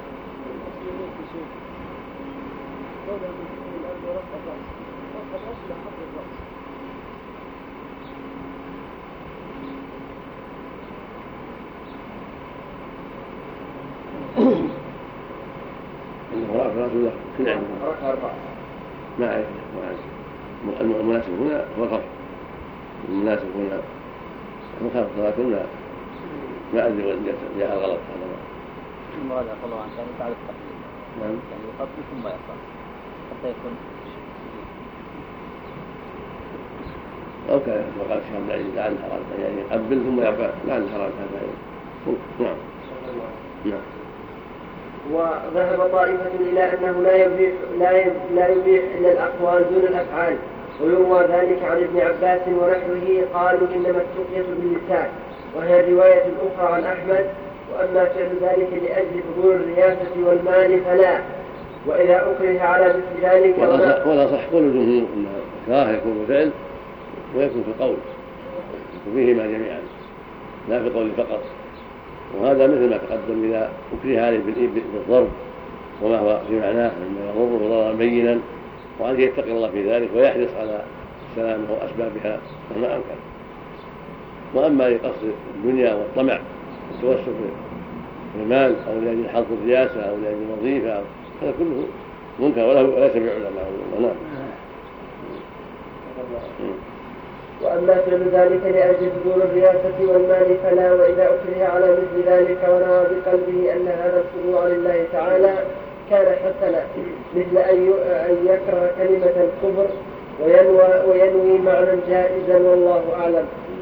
رسول كل عام ما أعرف المناسب هنا هو الخف، المناسب هنا هو خف صلاتنا ما أدري وين جاء الغلط هذا ما. المراد أقول عن كان بعد التقليد. نعم. يعني يقبل ثم يقرأ حتى يكون. أو كان وقال الشيخ عبد العزيز لعل حرام يعني يقبل ثم يرفع لعل حرام هذا نعم نعم. وذهب طائفة إلى أنه لا يبيح لا لا يبيح إلا الأقوال دون الأفعال، ويروى ذلك عن ابن عباس ونحوه قالوا إنما التقية باللسان، وهي الرواية الأخرى عن أحمد. وأما فعل ذلك لأجل حضور الرياسة والمال فلا، وإذا أكره على مثل ذلك ولا صح قول الجمهور أن الإكراه يكون فعل ويكون في القول وفيهما جميعا لا في القول فقط. وهذا مثل ما تقدم إذا أكره عليه بالضرب وما هو في معناه مما يضره ضررا بينا، وأن يتقي الله في ذلك ويحرص على السلامة وأسبابها مهما أمكن. وأما لقصد الدنيا والطمع والتوسل في المال أو لأجل حظ الرياسة أو لأجل الوظيفة هذا كله منكر وليس بعلماء. نعم. وأما فعل ذلك لأجل حضور الرياسة والمال فلا، وإذا أكره على مثل ذلك ونوى بقلبه أن هذا الخضوع لله تعالى كان حسنا، مثل أن يكره كلمة الكفر وينوي, وينوي معنى جائزا والله أعلم.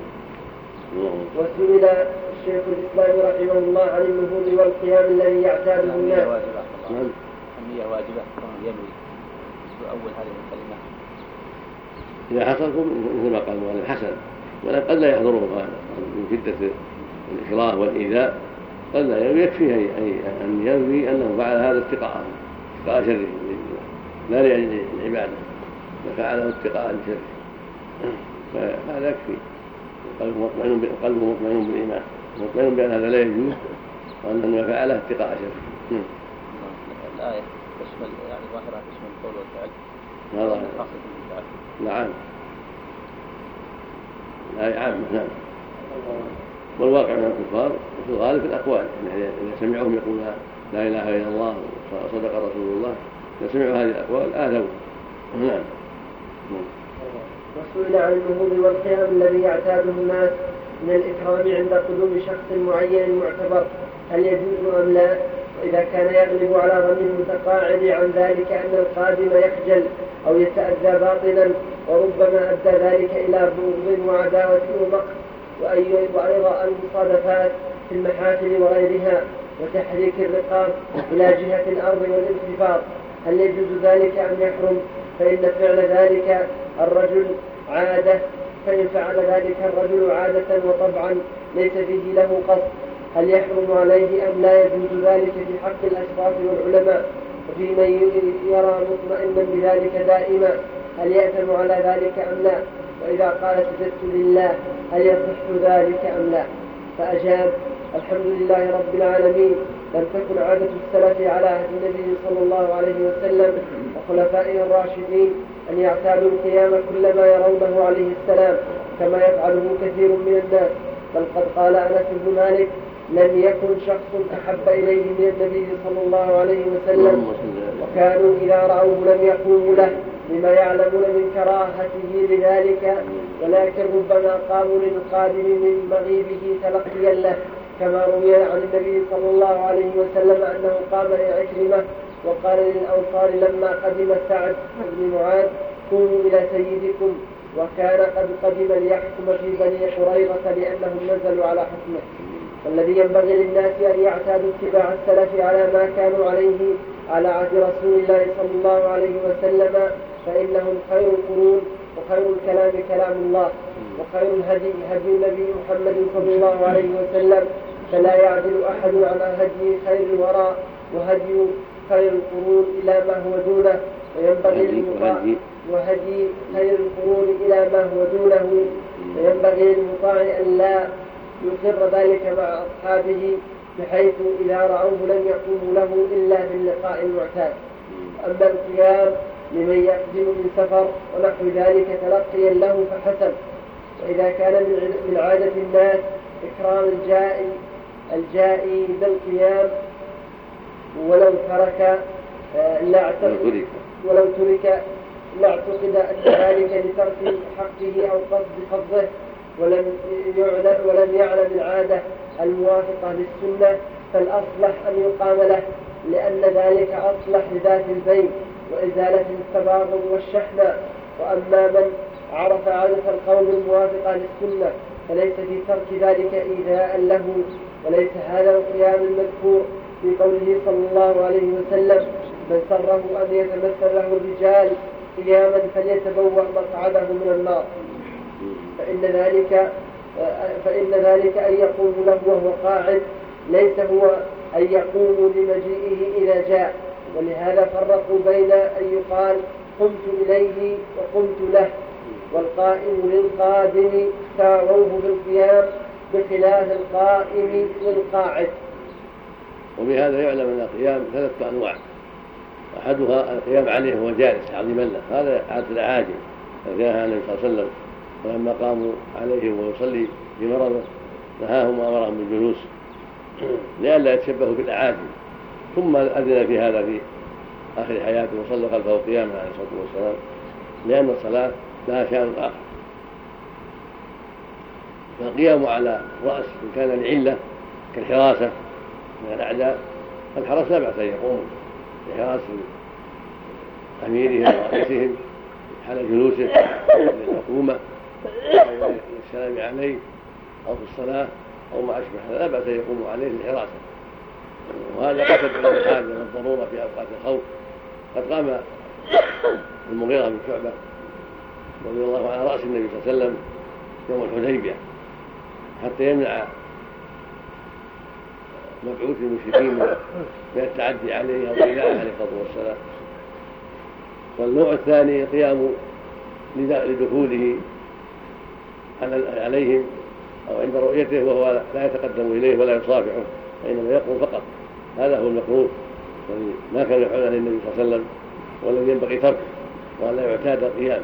وسئل الشيخ الإسلام رحمه الله عن النهوض والقيام الذي يعتاده الناس. النية واجبة ينوي أول هذه الكلمة إذا حصلكم مثل ما قال المؤلف حسن، ولكن قد لا يحضره من شدة الإكراه والإيذاء، قد لا يكفيه أن ينوي أنه فعل هذا اتقاء اتقاء شره لا لأجل العبادة، ففعله اتقاء شره، فهذا يكفي. قلبه مطمئن بالإيمان مطمئن بأن هذا لا يجوز وأنه فعله اتقاء شره. الآية تشمل يعني ظاهرة تشمل القول والفعل. هذا نعم الآية عامة. نعم. والواقع من الكفار في الغالب في الأقوال، إذا سمعهم يقول لا إله إلا الله وصدق رسول الله، إذا سمعوا هذه الأقوال آذوا. نعم. وسئل عن النهوض والقيام الذي يعتاده الناس من الإكرام عند قدوم شخص معين معتبر هل يجوز أم لا؟ وإذا كان يغلب على ظن المتقاعد عن ذلك أن القادم يخجل أو يتأذى باطلا، وربما أدى ذلك إلى بغض وعداوة ومقت، وأيضا المصادفات في المحافل وغيرها وتحريك الرقاب إلى جهة الأرض والانخفاض، هل يجوز ذلك أم يحرم؟ فإن فعل ذلك الرجل عادة فإن فعل ذلك الرجل عادة وطبعا ليس فيه له قصد، هل يحرم عليه أم لا يجوز ذلك في حق الأشراف والعلماء؟ وفي من يرى مطمئنا بذلك دائما هل يأثم على ذلك أم لا؟ وإذا قال سجدت لله هل يصح ذلك أم لا؟ فأجاب الحمد لله رب العالمين، لم تكن عادة السلف على عهد النبي صلى الله عليه وسلم وخلفائه الراشدين أن يعتادوا القيام كلما يرونه عليه السلام كما يفعله كثير من الناس، بل قد قال أنس بن مالك لم يكن شخص أحب إليه من النبي صلى الله عليه وسلم، وكانوا إذا رأوه لم يقوموا له لما يعلمون من كراهته لذلك، ولكن ربما قاموا للقادم من مغيبه تلقيا له، كما روي عن النبي صلى الله عليه وسلم أنه قام لعكرمة وقال للأنصار لما قدم سعد بن معاذ قوموا إلى سيدكم، وكان قد قدم ليحكم في بني قريظة لأنهم نزلوا على حكمه. والذي ينبغي للناس أن يعتادوا اتباع السلف على ما كانوا عليه على عهد رسول الله صلى الله عليه وسلم، فإنهم خير القرون وخير الكلام كلام الله وخير الهدي هدي النبي محمد صلى الله عليه وسلم، فلا يعدل أحد على هدي خير الورى وهدي خير القرون إلى ما هو دونه، وينبغي للمطاع وهدي خير القرون إلى ما هو دونه وينبغي للمطاع أن لا يقر ذلك مع أصحابه، بحيث إذا رأوه لم يقوموا له إلا باللقاء المعتاد. أما القيام لمن يقدم من سفر ونحو ذلك تلقيا له فحسن. وإذا كان من عادة الناس إكرام الجائي الجائي بالقيام ولو ترك لا ولو ترك لا اعتقد أن ذلك لترك حقه أو قصد فضله، ولم يعلم ولم يعلم العادة الموافقة للسنة، فالأصلح أن يقام له، لأن ذلك أصلح لذات البين وإزالة التباغض والشحنة. وأما من عرف عرف القول الموافق للسنة فليس في ترك ذلك إيذاء له. وليس هذا القيام المذكور في قوله صلى الله عليه وسلم من سره أن يتمثل له الرجال قياما فليتبوأ مقعده من النار، فإن ذلك فإن ذلك أن يقوم له وهو قاعد ليس هو أن يقوم لمجيئه إذا جاء. ولهذا فرقوا بين أن يقال قمت إليه وقمت له، والقائم للقادم ساووه بالقيام بخلاف القائم للقاعد. وبهذا يعلم أن القيام ثلاثة أنواع، أحدها القيام عليه وهو جالس تعظيما له، هذا عادة الأعاجم فجاءها النبي صلى الله عليه وسلم ولما قاموا عليه وهو يصلي بمرضه نهاهم وأمرهم بالجلوس لئلا يتشبهوا بالأعاجم. ثم أذن في هذا في آخر حياته وصلى خلفه قياما عليه الصلاة والسلام، لأن الصلاة لها شأن آخر. فالقيام على رأس إن كان لعلة كالحراسة من الأعداء، الحرس لا بأس أن يقوموا لحراسة أميرهم ورئيسهم حال جلوسه للحكومة أو للسلام عليه أو في الصلاة أو ما أشبه هذا، لا بأس أن يقوموا عليه للحراسة. وهذا قصد إلى الحاجة والضرورة في أوقات الخوف. قد قام المغيرة بن شعبة رضي الله عنه على رأس النبي صلى الله عليه وسلم يوم الحديبية حتى يمنع مبعوث المشركين من التعدي عليه أو الإيذاء عليه الصلاة والسلام. والنوع الثاني قيام لدخوله عليهم أو عند رؤيته وهو لا يتقدم إليه ولا يصافحه، فإنما يقوم فقط. هذا هو المكروه الذي ما كان يفعل عليه النبي صلى الله عليه وسلم والذي ينبغي تركه ولا يعتاد القيام.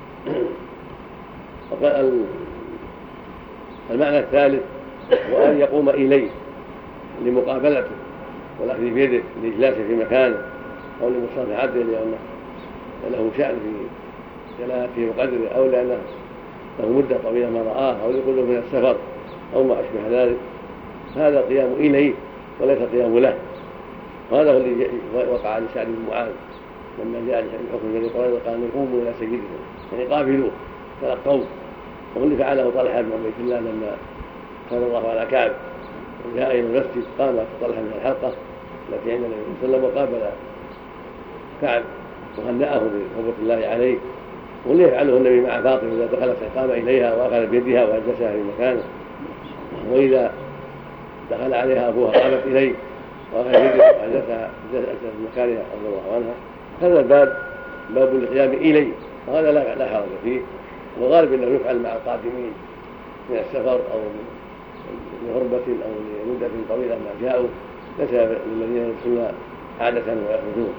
المعنى الثالث هو أن يقوم إليه لمقابلته والأخذ بيده لإجلاسه في مكانه أو لمصافحته لأنه له شأن في جلاله وقدره أو لأنه له مدة طويلة ما رآه أو لقلوب من السفر أو ما أشبه ذلك. هذا قيام إليه وليس قيام له. وهذا هو الذي وقع لسعد بن معاذ لما جاء الحكم الذي قال قال قوموا إلى سيدكم يعني قابلوه تلقوه. واللي فعله طلحة بن عبيد الله لما كان الله على كعب وجاء إلى المسجد قام طلحة من الحلقة التي عند النبي صلى الله عليه وسلم وقابل كعب وهنأه بقوة الله عليه. واللي يفعله النبي مع فاطمة إذا دخلت قام إليها وأخذ بيدها وأجلسها في مكانه، وإذا دخل عليها أبوها قامت إليه وأخذ بيدها وأجلسها في مكانها رضي الله عنها. هذا الباب باب القيام إليه وهذا لا حرج فيه. وغالب أنه يفعل مع القادمين من السفر أو من غربة أو لمدة طويلة ما جاءوا ليس للذين يدخلون عادة ويخرجون.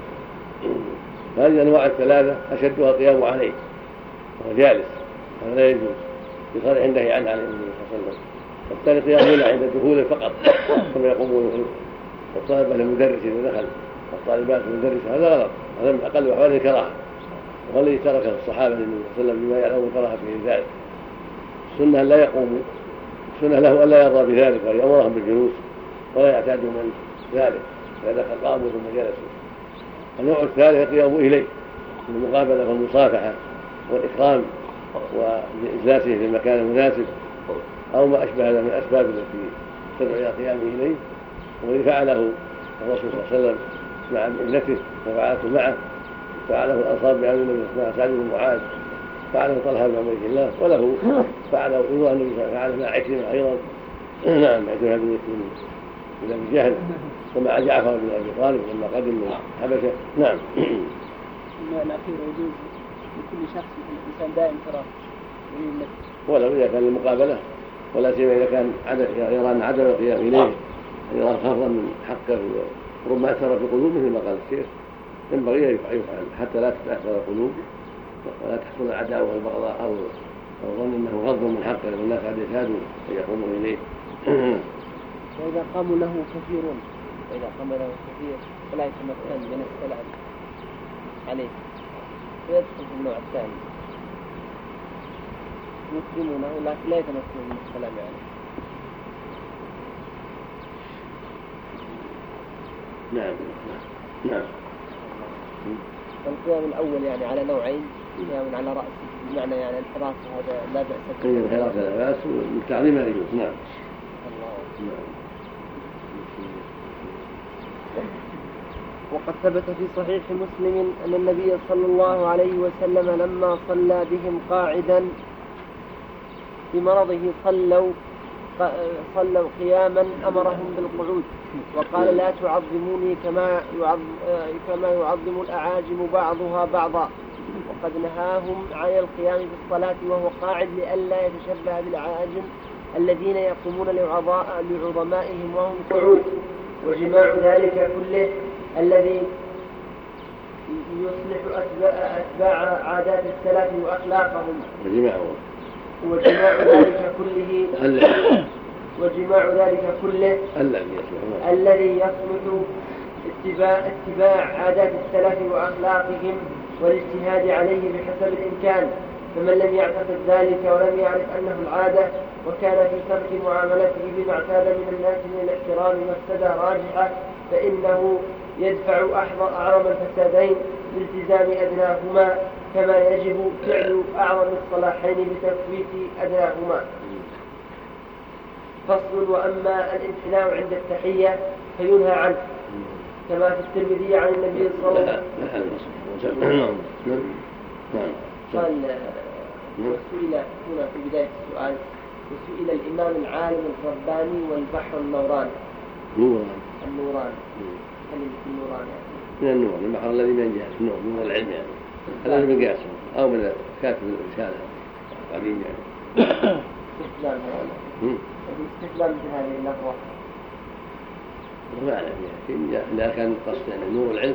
هذه الأنواع الثلاثة أشدها القيام عليه وهو جالس، هذا لا يجوز بصريح النهي عنه عليه الصلاة والسلام. والثاني قيامنا عند دخوله فقط كما يقومون الطالبة للمدرس إذا دخل الطالبات المدرس، هذا غلط، هذا من أقل أحوال الكراهة والذي تركه الصحابة للنبي صلى الله عليه وسلم بما يعلمون كراهة في ذلك. السنة لا يقوموا، السنة له ألا يرضى بذلك ويأمرهم بالجلوس ولا يعتاد من ذلك إذا دخل قاموا ثم جلسوا. النوع الثالث القيام إليه بالمقابلة والمصافحة والإكرام وإجلاسه في المكان المناسب أو ما أشبه هذا من الأسباب التي تدعو إلى قيامه إليه. والذي فعله الرسول صلى الله عليه وسلم مع ابنته وفعلته معه، فعله الأنصار بأهل النبي اسمها سعد بن معاذ، فعله طلحة بن عبيد الله، وله فعله أيضا النبي فعله مع عكرمة أيضا نعم عكرمة بن أبي جهل ومع جعفر بن أبي طالب لما قدم من الحبشة. نعم. النوع الأخير يجوز لكل شخص الإنسان دائم تراه ولو إذا كان المقابلة ولا سيما إذا كان يرى أن عدم القيام إليه يرى خفضا من حقه وربما أثر في قلوبه مثل ما قال الشيخ ينبغي يفعل حتى لا تتأثر القلوب ولا تحصل العداوة والبغضاء أو الظن أنه غض من حقه والناس قد يكادوا أن يقوموا إليه. وإذا قاموا له كثيرون وإذا قام له كثير فلا يتمكن من السلام عليه فيدخل في النوع الثاني يكرمونه لكن لا يتمكن من السلام عليه. نعم نعم. القيام الأول يعني على نوعين، قيام على رأسه معنى يعني الحراسة هذا لا بأس به. الحراسة لا بأس والتعظيم لا يجوز. نعم. الله. وقد ثبت في صحيح مسلم أن النبي صلى الله عليه وسلم لما صلى بهم قاعدا بمرضه صلوا صلوا قياما أمرهم بالقعود وقال لا تعظموني كما يعظم, كما يعظم الأعاجم بعضها بعضا، وقد نهاهم عن القيام في الصلاة وهو قاعد لئلا يتشبه بالأعاجم الذين يقومون لعظمائهم وهم قعود. وجماع ذلك كله الذي يصلح أتباع عادات السلف وأخلاقهم وجماع ذلك كله وجماع ذلك كله الذي يصلح اتباع, اتباع عادات السلف وأخلاقهم والاجتهاد عليه بحسب الإمكان. فمن لم يعتقد ذلك ولم يعرف أنه العادة وكان في ترك معاملته بما اعتاد من الناس من الاحترام مفسدة راجحة فإنه يدفع أعظم الفسادين بالتزام أدناهما كما يجب فعل أعظم الصلاحين بتفويت أدناهما. فصل. وأما الامتناع عند التحية فينهى عنه كما في الترمذي عن النبي صلى الله عليه وسلم قال وسئل هنا في بداية السؤال وسئل الإمام العالم الرباني والبحر النوراني النوران كلمة النوران يعني من النور البحر الذي من جهة النور من العلم يعني هذا من قياسه أو من كاتب الرسالة قديم يعني استخدام هذا استخدام هذه اللفظة ما أعلم يعني إذا كان قصد يعني نور العلم.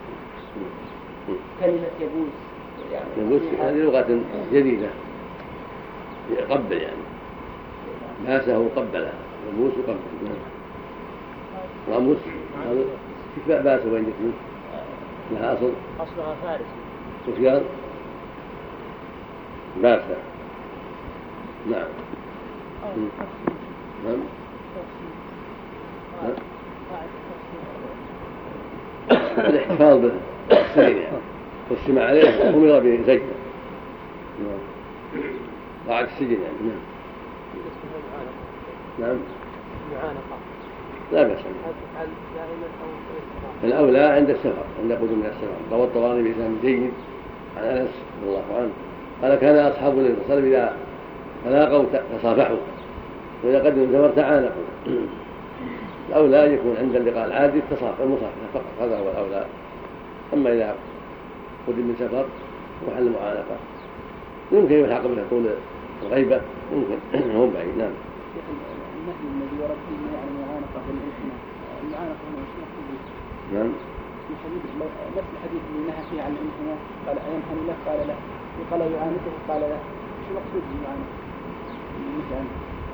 كلمة يبوس يعني يبوس هذه لغة جديدة يقبل يعني ماسه قبلها يبوس قبل راموس هذا كيف باسه وين جت منه لها أصل أصلها فارسي سفيان باسه. نعم. نعم. الاحتفاظ بالسجن يعني والسمع عليه أمر بسجن قاعد السجن يعني. نعم. نعم. لا بأس الأولى عند السفر عند قدوم من السفر. روى الطبراني بإسناد جيد عن أنس رضي الله عنه قال كان أصحاب النبي صلى الله عليه وسلم إذا تلاقوا تصافحوا وإذا قدموا السفر تعانقوا. الأولى أن يكون عند اللقاء العادي التصافح المصافحة فقط هذا هو الأولى. أما إذا قدم من سفر وحل معانقة يمكن يلحق به طول الغيبة ممكن هم بعيد. نعم. النهي الذي ورد فيه يعني المعانقة والانحناء المعانقة هنا وش مقصود به؟ نعم. نفس الحديث اللي نهى فيه عن الانحناء قال أينحني له قال لا وقال يعانقه قال لا شو مقصود بالمعانقة؟ مثلا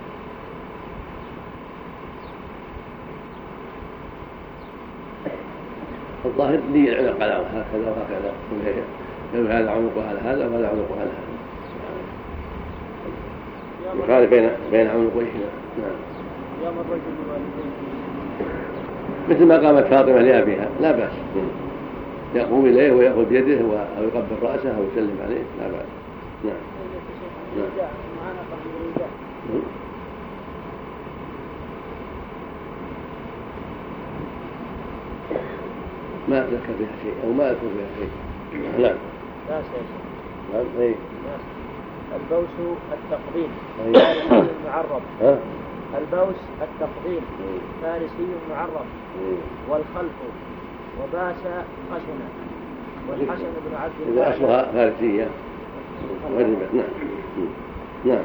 الظاهر لي العنق على هكذا وهكذا يقول هذا عنق على هذا وهذا عنق على هذا يخالف بين بين عنقيهما. نعم. يوم الرجل والديه مثل ما قامت فاطمة لأبيها لا بأس يقوم إليه ويأخذ بيده أو يقبل رأسه أو يسلم عليه لا بأس. نعم. نعم. ما أذكر بها شيء أو ما أذكر بها شيء. نعم. لا شيء. نعم. أي. البوس التقبيل فارسي معرب. البوس التقبيل فارسي معرب. والخلف وباس خشنة والحسن بن عبد الله إذا أصلها فارسية غربت. نعم. نعم.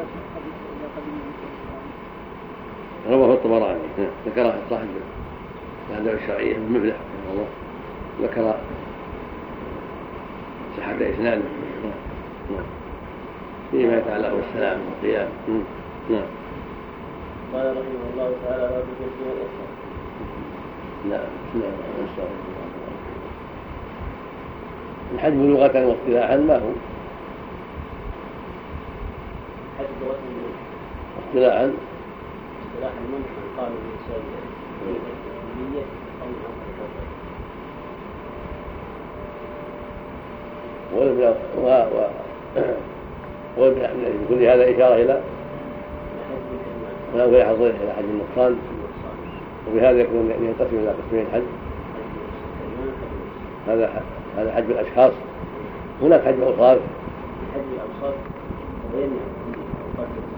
رواه الطبراني ذكره صاحب الآداب الشرعية من مفلح رحمه الله ذكر صحة إسناده فيما يتعلق بالسلام والقيام. نعم. قال رحمه الله تعالى لا تجد الإحسان. نعم. نعم. الحجم لغة واصطلاحا ما هو؟ حجم لغة اصطلاحا اصطلاحا من قالوا الإنسان النية أو و وبكل هذا إشارة إلى أنه يحصل إلى حج النقصان، وبهذا يكون ينقسم إلى قسمين الحج. هذا هذا حج الأشخاص، هناك حج الأوصاف. حج الأوصاف